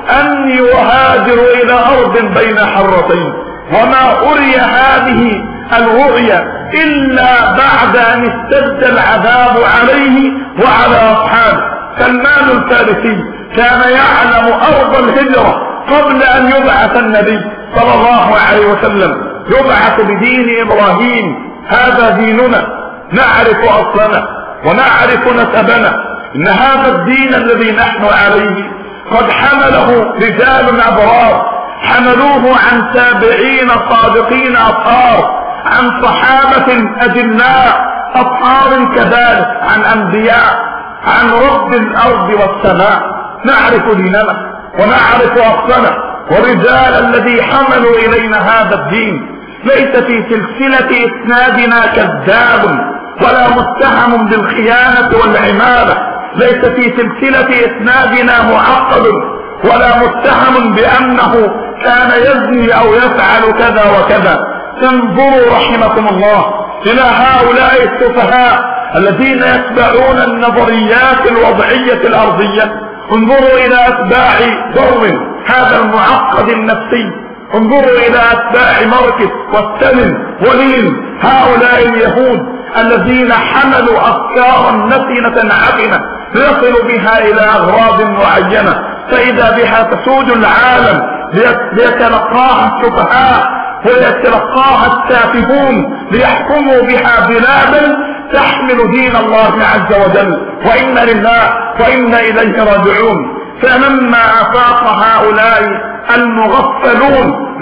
أني أهاجر إلى أرض بين حرتين، وما أري هذه الرؤيا إلا بعد أن اشتد العذاب عليه وعلى أصحابه. سلمان الفارسي كان يعلم أرض الهجرة قبل أن يبعث النبي صلى الله عليه وسلم، يبعث بدين إبراهيم، هذا ديننا، نعرف أصلنا ونعرف نسبنا، إن هذا الدين الذي نحن عليه قد حمله رجال أبرار، حملوه عن تابعين صادقين أطهار، عن صحابة أجلاء أطهار كذلك، عن أنبياء، عن رب الأرض والسماء. نعرف ديننا ونعرف أصلنا، والرجال الذي حملوا إلينا هذا الدين ليس في سلسلة إسنادنا كذاب ولا متهم بالخيانة والعمالة، ليس في سلسلة إسنادنا معقد ولا متهم بأنه كان يزني أو يفعل كذا وكذا. تنظروا رحمكم الله إلى هؤلاء السفهاء الذين يتبعون النظريات الوضعية الأرضية، انظروا إلى أتباع داروين هذا المعقد النفسي، انظروا إلى أتباع ماركس وستالين ولين، هؤلاء اليهود الذين حملوا أفكارا نتنة عفنة ليصلوا بها إلى أغراض معينة، فإذا بها تسود العالم ليتلقاها السفهاء ويتلقاها التافهون ليحكموا بها بلادا تحمل دين الله عز وجل، وإنا لله وإنا إليه راجعون. فلما أفاق هؤلاء المغفلون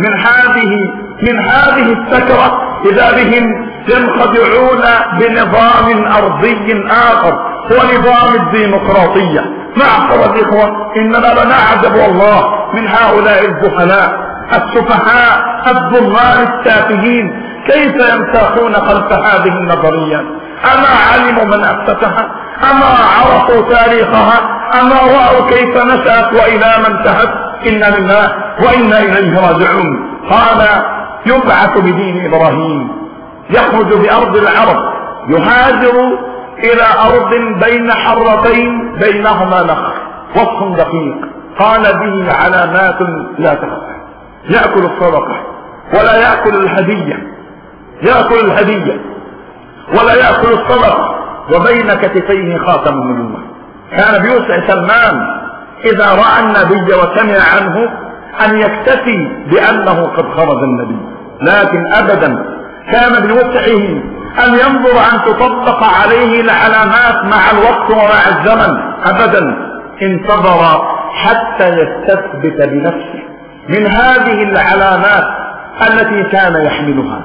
من هذه السكرة إذا بهم ينخدعون بنظام أرضي آخر هو نظام الديمقراطية. معشر الإخوة، إننا لنعجب والله من هؤلاء الجهلاء السفهاء الضلال التافهين، كيف ينساقون خلف هذه النظريات؟ أما علموا من أسسها؟ أما عرفوا تاريخها؟ أما رأوا كيف نشأت وإلى من انتهت؟ إنا لله وإنا إليه راجعون. قال يبعث بدين إبراهيم، يخرج بأرض العرب، يهاجر إلى أرض بين حرتين بينهما نخل، وصف دقيق، قال به علامات لا تخفى، يأكل الصدقة ولا يأكل الهدية، يأكل الهدية ولا يأكل الصدقة، وبين كتفيه خاتم النبوة. كان بيوسع سلمان إذا رأى النبي وسمع عنه أن يكتفي بأنه قد خرج النبي، لكن أبدا كان بوسعه أن ينظر أن تطبق عليه العلامات مع الوقت ومع الزمن، أبدا انتظر حتى يستثبت بنفسه من هذه العلامات التي كان يحملها.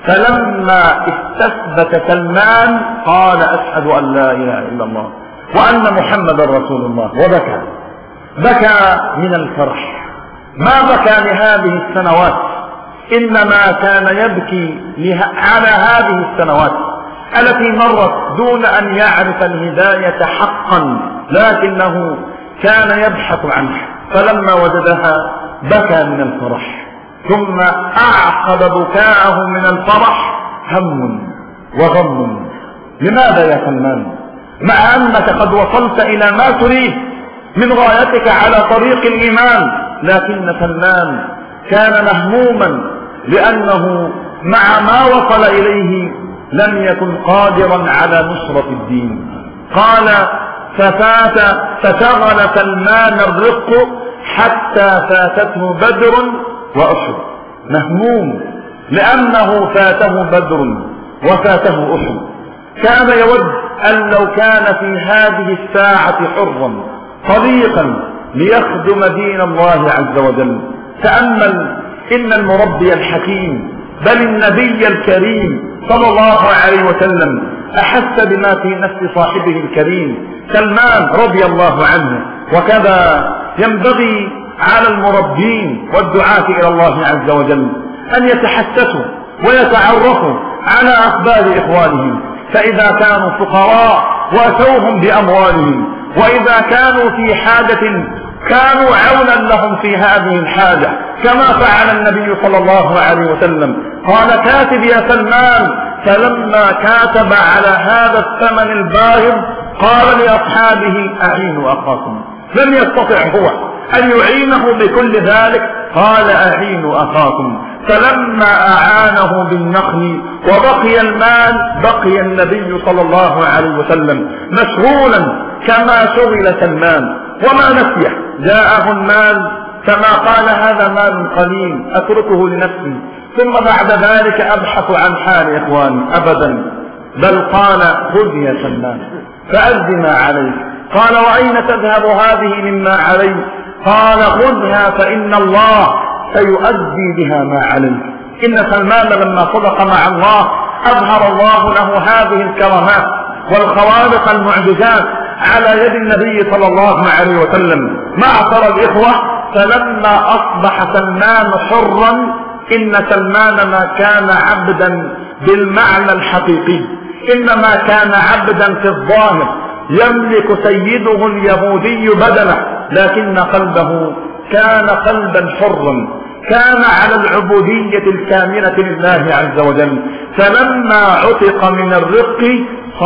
فلما استثبت سلمان قال أشهد أن لا إله إلا الله وأن محمد رسول الله، وبكى، بكى من الفرح، ما بكى لهذه السنوات، إنما كان يبكي على هذه السنوات التي مرت دون أن يعرف الهداية حقا، لكنه كان يبحث عنها، فلما وجدها بكى من الفرح، ثم أعقب بكاءه من الفرح هم وغم. لماذا يا سلمان؟ مع أنك قد وصلت إلى ما تريد من غايتك على طريق الإيمان، لكن سلمان كان مهموما لأنه مع ما وصل إليه لم يكن قادرا على نصرة الدين. قال فشغل سلمان الرق حتى فاتته بدر وأحد، مهموم لأنه فاته بدر وفاته أحد. كان يود أن لو كان في هذه الساعة حرا طليقا ليخدم دين الله عز وجل. تأمل إن المربي الحكيم بل النبي الكريم صلى الله عليه وسلم أحس بما في نفس صاحبه الكريم سلمان رضي الله عنه. وكذا ينبغي على المربين والدعاة إلى الله عز وجل أن يتحسسوا ويتعرفوا على أخبار إخوانهم، فإذا كانوا فقراء وأتوهم بأموالهم، وإذا كانوا في حاجة كانوا عونا لهم في هذه الحاجة، كما فعل النبي صلى الله عليه وسلم. قال كاتب يا سلمان، فلما كاتب على هذا الثمن الباهظ قال لأصحابه أعينوا أخاكم. لم يستطع هو أن يعينه بكل ذلك؟ قال أعينوا أخاكم. فلما أعانه بالنخل وبقي المال بقي النبي صلى الله عليه وسلم مشغولا كما شغل سلمان وما نسيه. جاءه المال كما قال هذا مال قليل أتركه لنفسي ثم بعد ذلك أبحث عن حال إخواني، أبدا، بل قال خذ يا سلمان فأد ما عليك. قال وأين تذهب هذه مما عليك؟ قال خذها فإن الله سيؤدي بها ما عليك. إن سلمان لما صدق مع الله أظهر الله له هذه الكرامات والخوارق المعجزات على يد النبي صلى الله عليه وسلم. معشر الإخوة، فلما أصبح سلمان حرا، إن سلمان ما كان عبدا بالمعنى الحقيقي، إنما كان عبدا في الظاهر يملك سيده اليهودي بدنه، لكن قلبه كان قلبا حرا، كان على العبودية الكاملة لله عز وجل. فلما عتق من الرق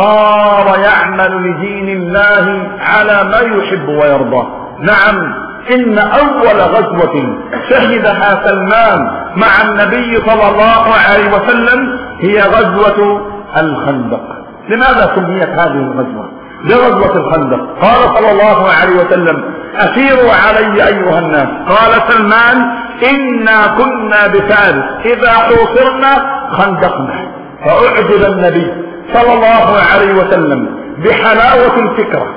صار يعمل لدين الله على ما يحب ويرضى. نعم، إن أول غزوة شهدها سلمان مع النبي صلى الله عليه وسلم هي غزوة الخندق. لماذا سميت هذه الغزوة بغزوة الخندق؟ قال صلى الله عليه وسلم أشيروا علي أيها الناس. قال سلمان إنا كنا بفارس إذا حوصرنا خندقنا. فأعجب النبي صلى الله عليه وسلم بحلاوة الفكرة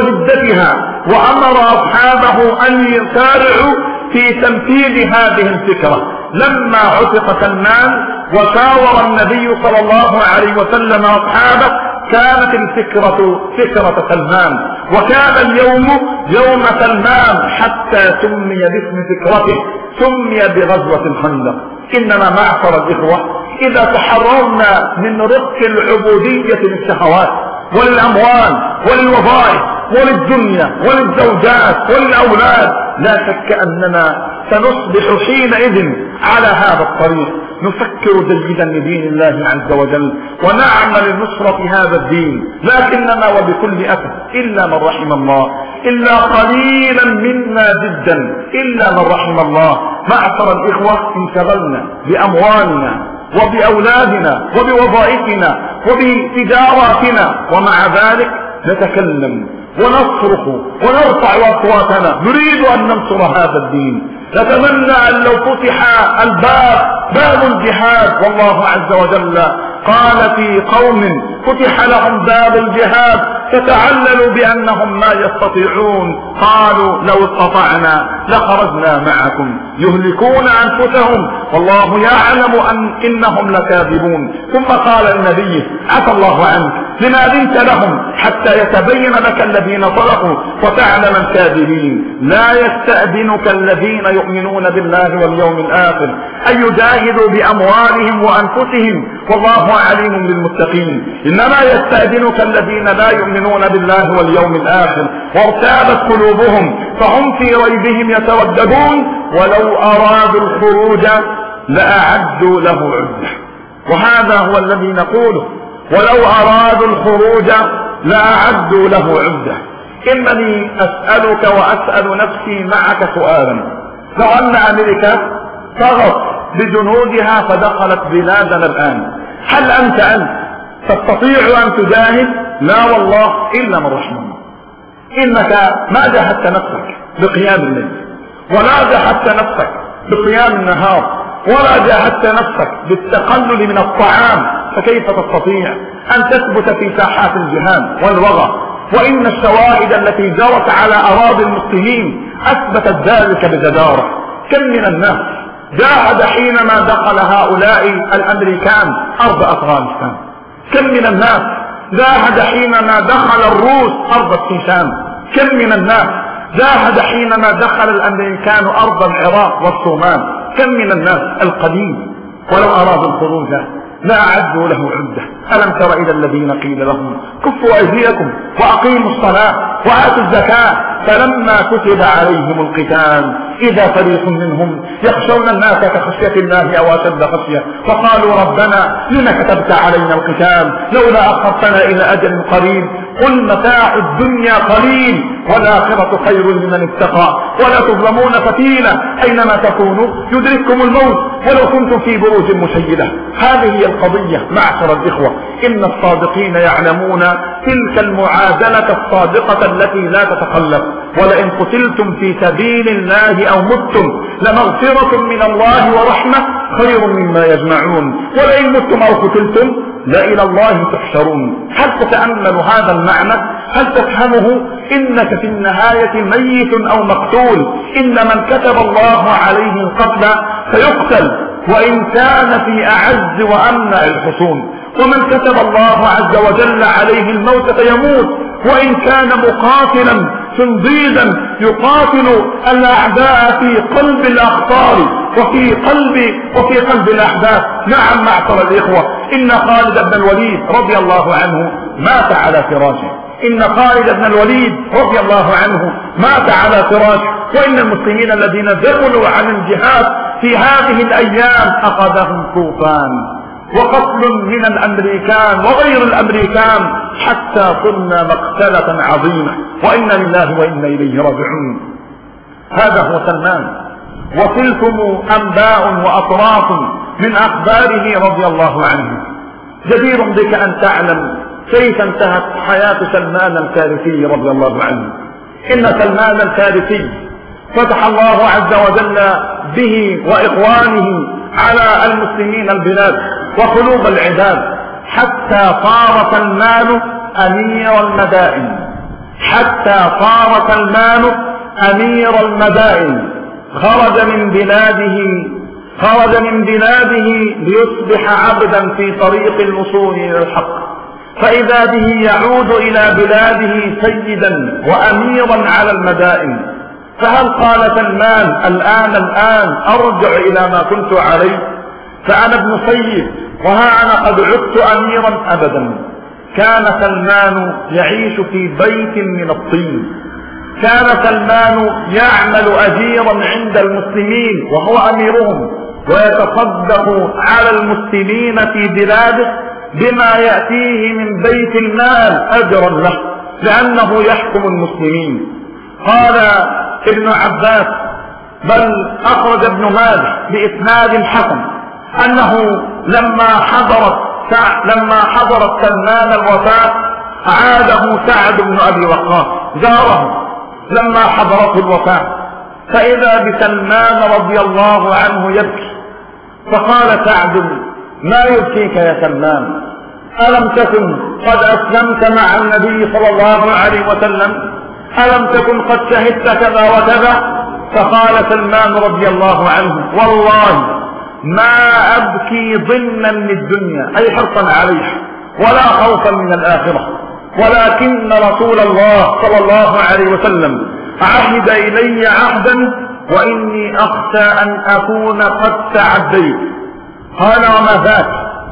وجدتها، وأمر أصحابه أن يسارعوا في تنفيذ هذه الفكرة. لما عتق سلمان وشاور النبي صلى الله عليه وسلم أصحابه كانت الفكرة فكرة سلمان، وكان اليوم يوم سلمان حتى سمي باسم فكرته، سمي بغزوة الخندق. إنما معشر الإخوة، إذا تحررنا من رق العبودية للشهوات وللأموال وللوظائف وللدنيا وللزوجات وللأولاد، لا شك أننا سنصبح حينئذ على هذا الطريق، نفكر جيدا لدين الله عز وجل ونعمل لنصرة هذا الدين. لكننا وبكل أسف إلا من رحم الله، إلا قليلا منا جدا إلا من رحم الله، معشر الإخوة، انشغلنا بأموالنا وبأولادنا وبوظائفنا وبتجاراتنا، ومع ذلك نتكلم ونصرخ ونرفع أصواتنا نريد أن ننصر هذا الدين. نتمنى أن لو فتح باب الجهاد، والله عز وجل قال في قوم فتح لهم باب الجهاد فتعللوا بأنهم ما يستطيعون، قالوا لو استطعنا لخرجنا معكم يهلكون أنفسهم والله يعلم إنهم لكاذبون. ثم قال النبي عفى الله عنك لما أذنت لهم حتى يتبين لك الذين صدقوا وتعلم الكاذبين. لا يستأذنك الذين يؤمنون بالله واليوم الآخر أن يجاهدوا بأموالهم وأنفسهم والله عليم بالمتقين. إنما يستأذنك الذين لا يؤمنون بالله واليوم الآخر وارتابت قلوبهم فهم في ريبهم يترددون ولو أرادوا الخروج لأعدوا له عدة. وهذا هو الذي نقوله، ولو أرادوا الخروج لأعدوا له عدة. إنني أسألك وأسأل نفسي معك سؤالا، لو أن أمريكا طغت بجنودها فدخلت بلادنا الآن، هل أنت تستطيع أن تجاهد؟ لا والله إلا من رحم الله. إنك ما جاهدت نفسك بقيام الليل، ولا جاهدت نفسك بقيام النهار، ولا جاهدت نفسك بالتقلل من الطعام، فكيف تستطيع أن تثبت في ساحات الجهاد والوغى؟ وإن الشواهد التي جرت على أراضي المسلمين أثبتت ذلك بجدارة. كم من الناس جاهد حينما دخل هؤلاء الأمريكان أرض أفغانستان؟ كم من الناس جاهد حينما دخل الروس أرض الشيشان؟ كم من الناس جاهد حينما دخل الأمريكان أرض العراق والصومال؟ كم من الناس؟ القليل. ولو أرادوا الخروج لا أعدوا له عدة. ألم تر إلى الذين قيل لهم كفوا أيديكم وأقيموا الصلاة وآتوا الزكاة فلما كتب عليهم القتال إذا فريق منهم يخشون الناس كخشية الله أو أشد خشية فقالوا ربنا لما كتبت علينا القتال لولا أخرتنا إلى أجل قريب قل متاع الدنيا قليل والآخرة خير لمن اتقى ولا تظلمون فتيلا أينما تكونوا يدرككم الموت ولو كنتم في بروج مشيدة. هذه هي القضية معشر الإخوة. إن الصادقين يعلمون تلك المعادلة الصادقة التي لا تتخلف. ولئن قتلتم في سبيل الله أو متم لمغفرة من الله ورحمة خير مما يجمعون. ولئن متم أو قتلتم لإلى الله تحشرون. هل تتأمل هذا المعنى؟ هل تفهمه؟ إنك في النهاية ميت أو مقتول. إن من كتب الله عليه القتل فيقتل وإن كان في أعز وأمنع الحصون، ومن كتب الله عز وجل عليه الموت فيموت وإن كان مقاتلا تنضيدا يقاتل الأعداء في قلب الأخطار وفي قلب الأحداث. نعم معشر الإخوة، إن خالد بن الوليد رضي الله عنه مات على فراشه. إن خالد بن الوليد رضي الله عنه مات على فراشه. وإن المسلمين الذين ذهلوا عن الجهاد في هذه الأيام أخذهم طوفان وقتل من الأمريكان وغير الأمريكان حتى صرنا مقتلة عظيمة، وإنا لله وإنا إليه راجعون. هذا هو سلمان، وتلكم أنباء وأطراف من أخباره رضي الله عنه. جدير بك أن تعلم كيف انتهت حياة سلمان الفارسي رضي الله عنه. إن سلمان الفارسي فتح الله عز وجل به وإخوانه على المسلمين البلاد وقلوب العباد حتى صار سلمان أمير المدائن. حتى صار سلمان أمير المدائن. خرج من بلاده ليصبح عبدا في طريق الوصول إلى الحق، فإذا به يعود إلى بلاده سيدا وأميرا على المدائن. فهل قال سلمان الآن أرجع إلى ما كنت عليه فأنا ابن سيد وها أنا قد عدت أميرا؟ أبدا. كان سلمان يعيش في بيت من الطين. كان سلمان يعمل أجيرا عند المسلمين وهو أميرهم، ويتصدق على المسلمين في بلاده بما يأتيه من بيت المال أجرا له لأنه يحكم المسلمين. قال ابن عباس بل أخرج ابن ماجه بإسناد حسن أنه لما حضرت سلمان الوفاة عاده سعد بن أبي وقاص جاره لما حضرته الوفاة، فإذا بسلمان رضي الله عنه يبكي، فقال سعد ما يبكيك يا سلمان؟ ألم تكن قد أسلمت مع النبي صلى الله عليه وسلم؟ ألم تكن قد شهدت كذا وكذا؟ فقال سلمان رضي الله عنه والله ما أبكي ضمنا للدنيا أي حرصا عليها ولا خوفا من الآخرة، ولكن رسول الله صلى الله عليه وسلم عهد إلي عهدا وإني أخشى أن أكون قد تعديت. قال وما ذاك؟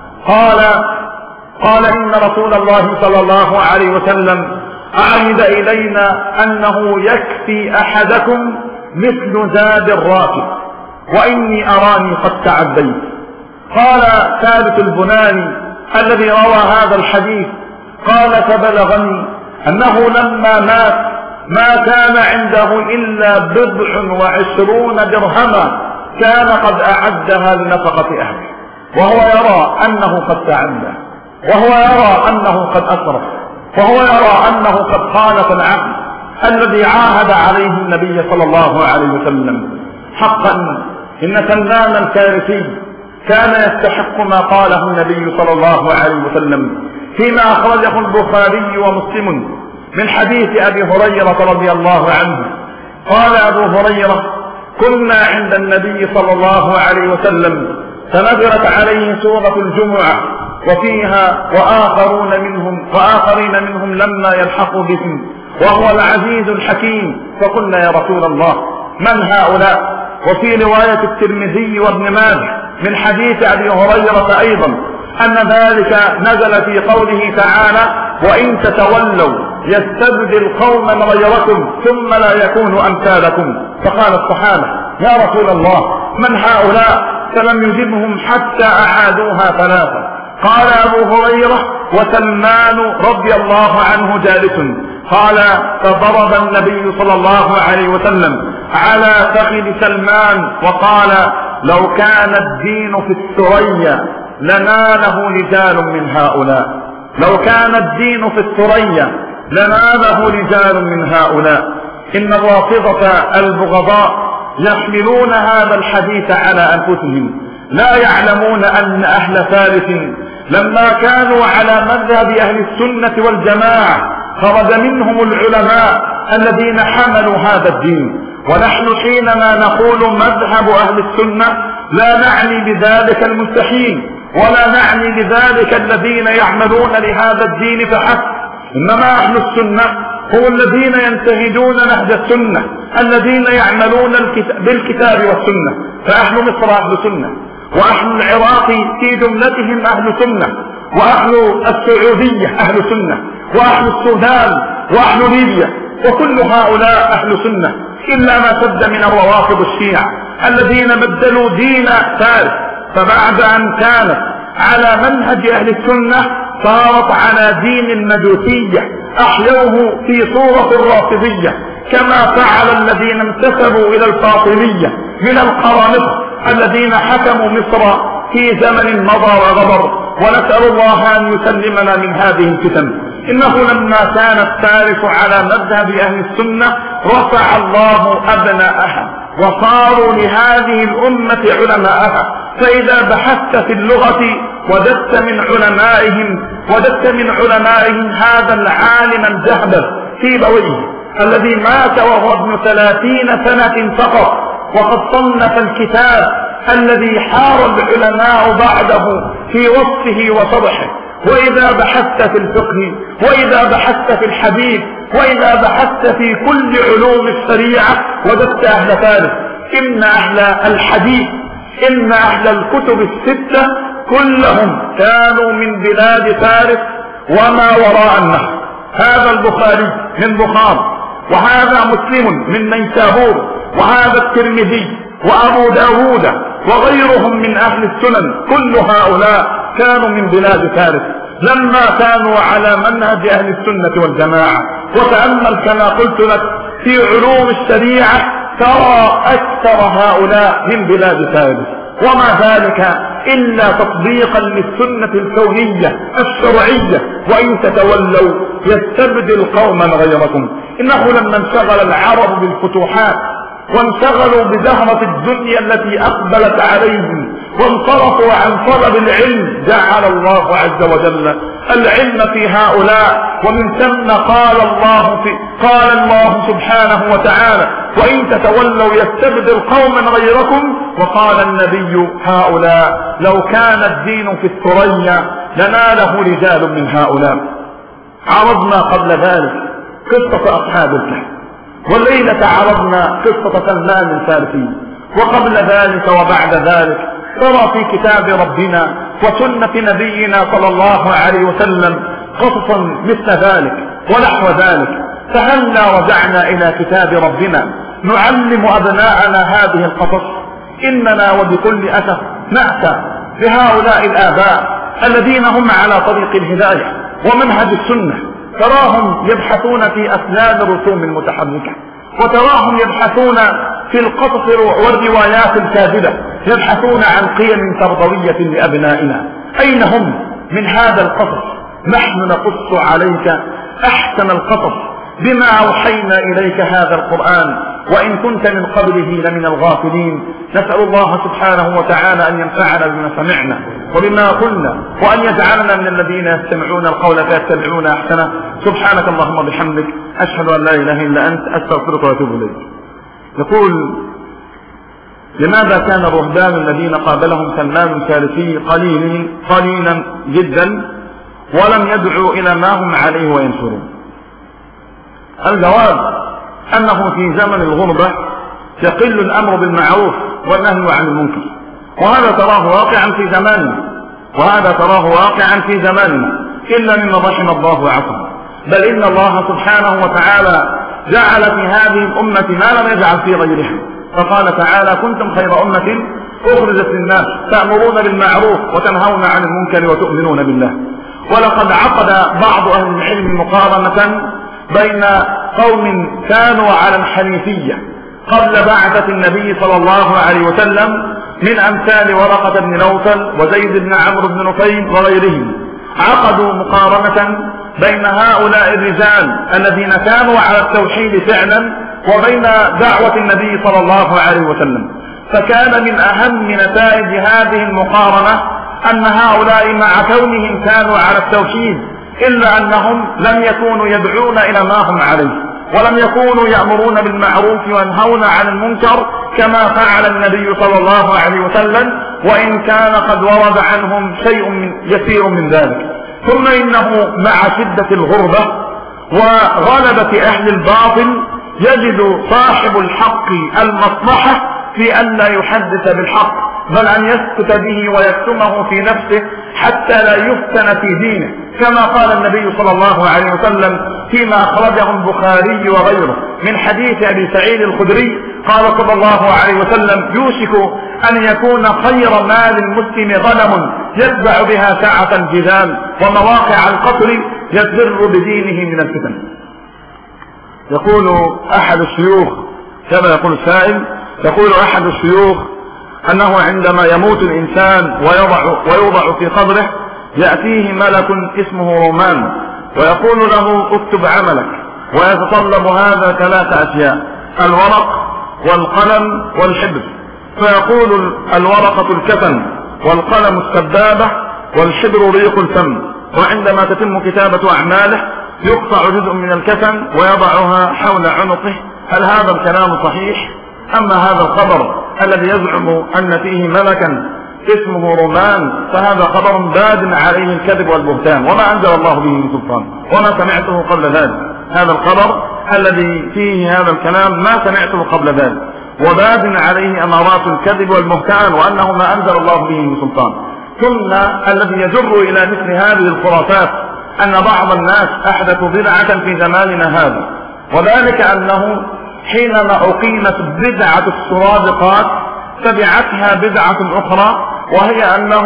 قال إن رسول الله صلى الله عليه وسلم عهد إلينا أنه يكفي أحدكم مثل زاد الراكب وإني أراني قد تعديت. قال ثابت البناني الذي روى هذا الحديث قال فبلغني أنه لما مات ما كان عنده إلا 27 درهما كان قد أعدها لنفقة أهله، وهو يرى أنه قد تعدى، وهو يرى أنه قد أسرف، وهو يرى أنه قد خالف العهد الذي عاهد عليه النبي صلى الله عليه وسلم. حقا إن سلمان الفارسي كان يستحق ما قاله النبي صلى الله عليه وسلم فيما أخرجه البخاري ومسلم من حديث أبي هريرة رضي الله عنه. قال أبو هريرة كنا عند النبي صلى الله عليه وسلم فنزلت عليه سورة الجمعة وفيها وآخرين منهم لما يلحقوا بهم وهو العزيز الحكيم، فقلنا يا رسول الله من هؤلاء؟ وفي رواية الترمذي وابن ماجه من حديث أبي هريرة أيضا أن ذلك نزل في قوله تعالى وإن تتولوا يستبدل قوما غيركم ثم لا يكونوا أمثالكم. فقال الصحابة يا رسول الله من هؤلاء؟ فلم يجبهم حتى أعادوها ثلاثة. قال أبو هريرة وسلمان رضي الله عنه جالس. قال فضرب النبي صلى الله عليه وسلم على فخذ سلمان وقال لو كان الدين في الثريا لناله رجال من هؤلاء. لو كان الدين في الثريا لناله رجال من هؤلاء. إن الرافضة البغضاء يحملون هذا الحديث على أنفسهم، لا يعلمون أن أهل فارس لما كانوا على مذهب أهل السنة والجماعة خرج منهم العلماء الذين حملوا هذا الدين. ونحن حينما نقول مذهب أهل السنة لا نعني بذلك المستحيل، ولا نعني بذلك الذين يعملون لهذا الدين فحسب، إنما أهل السنة هم الذين ينتهجون نهج السنة، الذين يعملون بالكتاب والسنة. فأهل مصر أهل سنة، وأهل العراق في جملتهم أهل سنة، وأهل السعودية أهل سنة، وأهل السودان وأهل ليبيا، وكل هؤلاء أهل سنة، إلا ما سد من الروافض الشيعة الذين بدلوا دين فارس، فبعد أن كانت على منهج أهل السنة صارت على دين المجوسية، أحيوه في صورة الرافضية، كما فعل الذين انتسبوا إلى الفاطمية من القرامطة الذين حكموا مصر في زمن مضى وغبر، ونسأل الله أن يسلمنا من هذه الفتن. إنه لما كانت فارس على مذهب أهل السنة رفع الله أبناءها وصاروا لهذه الأمة علماءها. فإذا بحثت في اللغة وجدت من علمائهم هذا العالم الجهبذ سيبويه الذي مات وهو ابن 30 سنة فقط، وقد صنف الكتاب الذي حار العلماء بعده في وصفه وشرحه. وإذا بحثت في الفقه، وإذا بحثت في الحديث، وإذا بحثت في كل علوم الشريعة وجدت أهل فارس. إن أهل الحديث، إن أهل الكتب الستة كلهم كانوا من بلاد فارس وما وراء النهر. هذا البخاري من بخار، وهذا مسلم من نيسابور، وهذا الترمذي وأبو داود وغيرهم من أهل السنن، كل هؤلاء كانوا من بلاد فارس لما كانوا على منهج أهل السنة والجماعة. وتأمل كما قلت لك في علوم الشريعة ترى أكثر هؤلاء من بلاد فارس، وما ذلك إلا تطبيقا للسنة الكونية الشرعية. وإن تتولوا يستبدل قوما غيركم. إنه لما انشغل العرب بالفتوحات وانشغلوا بزهرة الدنيا التي أقبلت عليهم وانصرفوا عن طلب العلم، جعل الله عز وجل العلم في هؤلاء. ومن ثم قال الله سبحانه وتعالى وإن تتولوا يستبدل قوما غيركم. وقال النبي هؤلاء لو كان الدين في الثريا لناله رجال من هؤلاء. عرضنا قبل ذلك قصة أصحاب الكهف، والليلة عرضنا قصة سلمان الفارسي، وقبل ذلك وبعد ذلك ترى في كتاب ربنا وسنة نبينا صلى الله عليه وسلم قصصا مثل ذلك ونحو ذلك. فهلنا رجعنا إلى كتاب ربنا نعلم أبناءنا هذه القصص. إننا وبكل أسف نأتى بهؤلاء الآباء الذين هم على طريق الهداية ومنهج السنة، تراهم يبحثون في أسناد الرسوم المتحركة، وتراهم يبحثون في القصص والروايات الكاذبة، يبحثون عن قيم تربوية لأبنائنا. أين هم من هذا القصص؟ نحن نقص عليك أحسن القصص بما أوحينا إليك هذا القرآن، وإن كنت من قبله لمن الغافلين. نسأل الله سبحانه وتعالى أن ينفعنا بما سمعنا وبما قلنا، وأن يجعلنا من الذين يستمعون القول فيتبعون أحسنه. سبحانك اللهم وبحمدك، أشهد أن لا إله إلا أنت، أستغفرك وأتوب إليك. يقول لماذا كان الرهبان الذين قابلهم سلمان الفارسي قليلا جدا ولم يدعوا إلى ما هم عليه وينشرون؟ الجواب أنه في زمن الغربة يقل الأمر بالمعروف والنهي عن المنكر، وهذا تراه واقعا في زماننا إلا مما رحم الله وعصم. بل إن الله سبحانه وتعالى جعل في هذه الأمة ما لم يجعل في غيرها، فقال تعالى كنتم خير أمة أخرجت للناس تأمرون بالمعروف وتنهون عن المنكر وتؤمنون بالله. ولقد عقد بعض أهل العلم مقارنة بين قوم كانوا على الحنيفية قبل بعثة النبي صلى الله عليه وسلم من أمثال ورقة بن نوفل وزيد بن عمرو بن نفيل وغيرهم. عقدوا مقارنة بين هؤلاء الرجال الذين كانوا على التوحيد فعلا وبين دعوة النبي صلى الله عليه وسلم. فكان من أهم نتائج هذه المقارنة أن هؤلاء مع كونهم كانوا على التوحيد إلا أنهم لم يكونوا يدعون إلى ما هم عليه، ولم يكونوا يأمرون بالمعروف وينهون عن المنكر كما فعل النبي صلى الله عليه وسلم، وإن كان قد ورد عنهم شيء يسير من ذلك. ثم إنه مع شدة الغربة وغلبة أهل الباطل يجد صاحب الحق المصلحة في أن لا يحدث بالحق، بل أن يسكت به ويكتمه في نفسه حتى لا يفتن في دينه، كما قال النبي صلى الله عليه وسلم فيما أخرجه البخاري وغيره من حديث أبي سعيد الخدري قال صلى الله عليه وسلم: يوشك أن يكون خير مال المسلم غنم يتبع بها ساعة الجدال ومواقع القتل يفر بدينه من الفتن. يقول أحد الشيوخ كما يقول السائل، يقول أحد الشيوخ أنه عندما يموت الإنسان ويوضع في قبره يأتيه ملك اسمه رومان ويقول له: اكتب عملك، ويتطلب هذا 3 أشياء: الورق والقلم والحبر. فيقول: الورقة الكفن، والقلم السبابة، والحبر ريق الفم. وعندما تتم كتابة أعماله يقطع جزء من الكفن ويضعها حول عنقه. هل هذا الكلام صحيح؟ أما هذا الخبر الذي يزعم أن فيه ملكا اسمه رومان فهذا خبر باد عليه الكذب والبهتان، وما أنزل الله به من سلطان، وما سمعته قبل ذلك. هذا الخبر الذي فيه هذا الكلام ما سمعته قبل ذلك، وباد عليه أمارات الكذب والبهتان، وأنه ما أنزل الله به من سلطان. ثم الذي يجر إلى مثل هذه الخرافات أن بعض الناس أحدثوا بدعة في زماننا هذا، وذلك أنه حينما أقيمت بدعة السرادقات تبعتها بدعة أخرى، وهي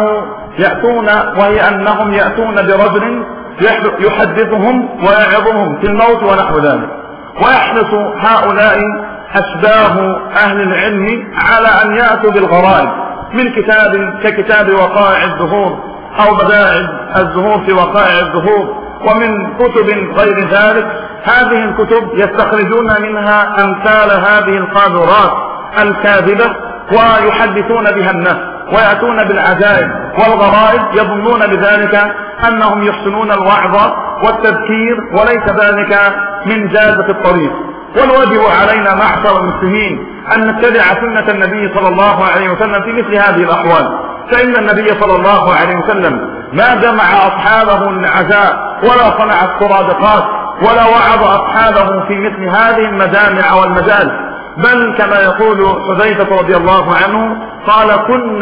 أنهم يأتون برجل يحدثهم ويعظهم في الموت ونحو ذلك. ويحرص هؤلاء أشباه أهل العلم على أن يأتوا بالغرائب من كتاب ككتاب وقائع الزهور أو بدائع الزهور في وقائع الزهور، ومن كتب غير ذلك. هذه الكتب يستخرجون منها أمثال هذه القاذورات الكاذبة ويحدثون بها الناس، ويأتون بالعجائب والغرائب يظنون بذلك أنهم يحسنون الوعظ والتذكير، وليس ذلك من جادة الطريق. والواجب علينا معشر المسلمين أن نتبع سنة النبي صلى الله عليه وسلم في مثل هذه الأحوال، فإن النبي صلى الله عليه وسلم ما جمع أصحابه العزاء ولا صنع السرادقات ولا وعظ أصحابه في مثل هذه المجامع والمجالس، بل كما يقول حذيفة رضي الله عنه قال: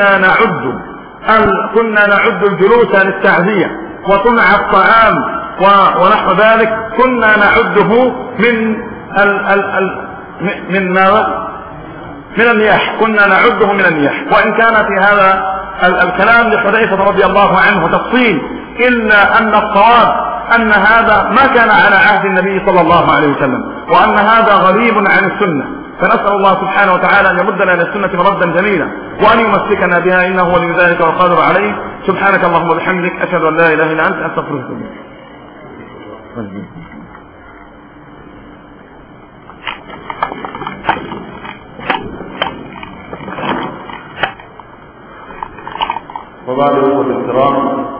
كنا نعد الجلوس للتعزية وصنع الطعام ونحو ذلك، كنا نعده من النياح، كنا نعده من النياح. وإن كان في هذا الكلام لحذيفة رضي الله عنه تفصيل، إلا أن الصواب أن هذا ما كان على عهد النبي صلى الله عليه وسلم، وأن هذا غريب عن السنة. فنسأل الله سبحانه وتعالى أن يمدنا إلى السنة مردا جميلا، وأن يمسكنا بها، إنه ولي ذلك والقادر عليه. سبحانك اللهم وبحمدك، أشهد أن لا إله إلا أنت، أستغفرك. وبعد الإخوة الكرام،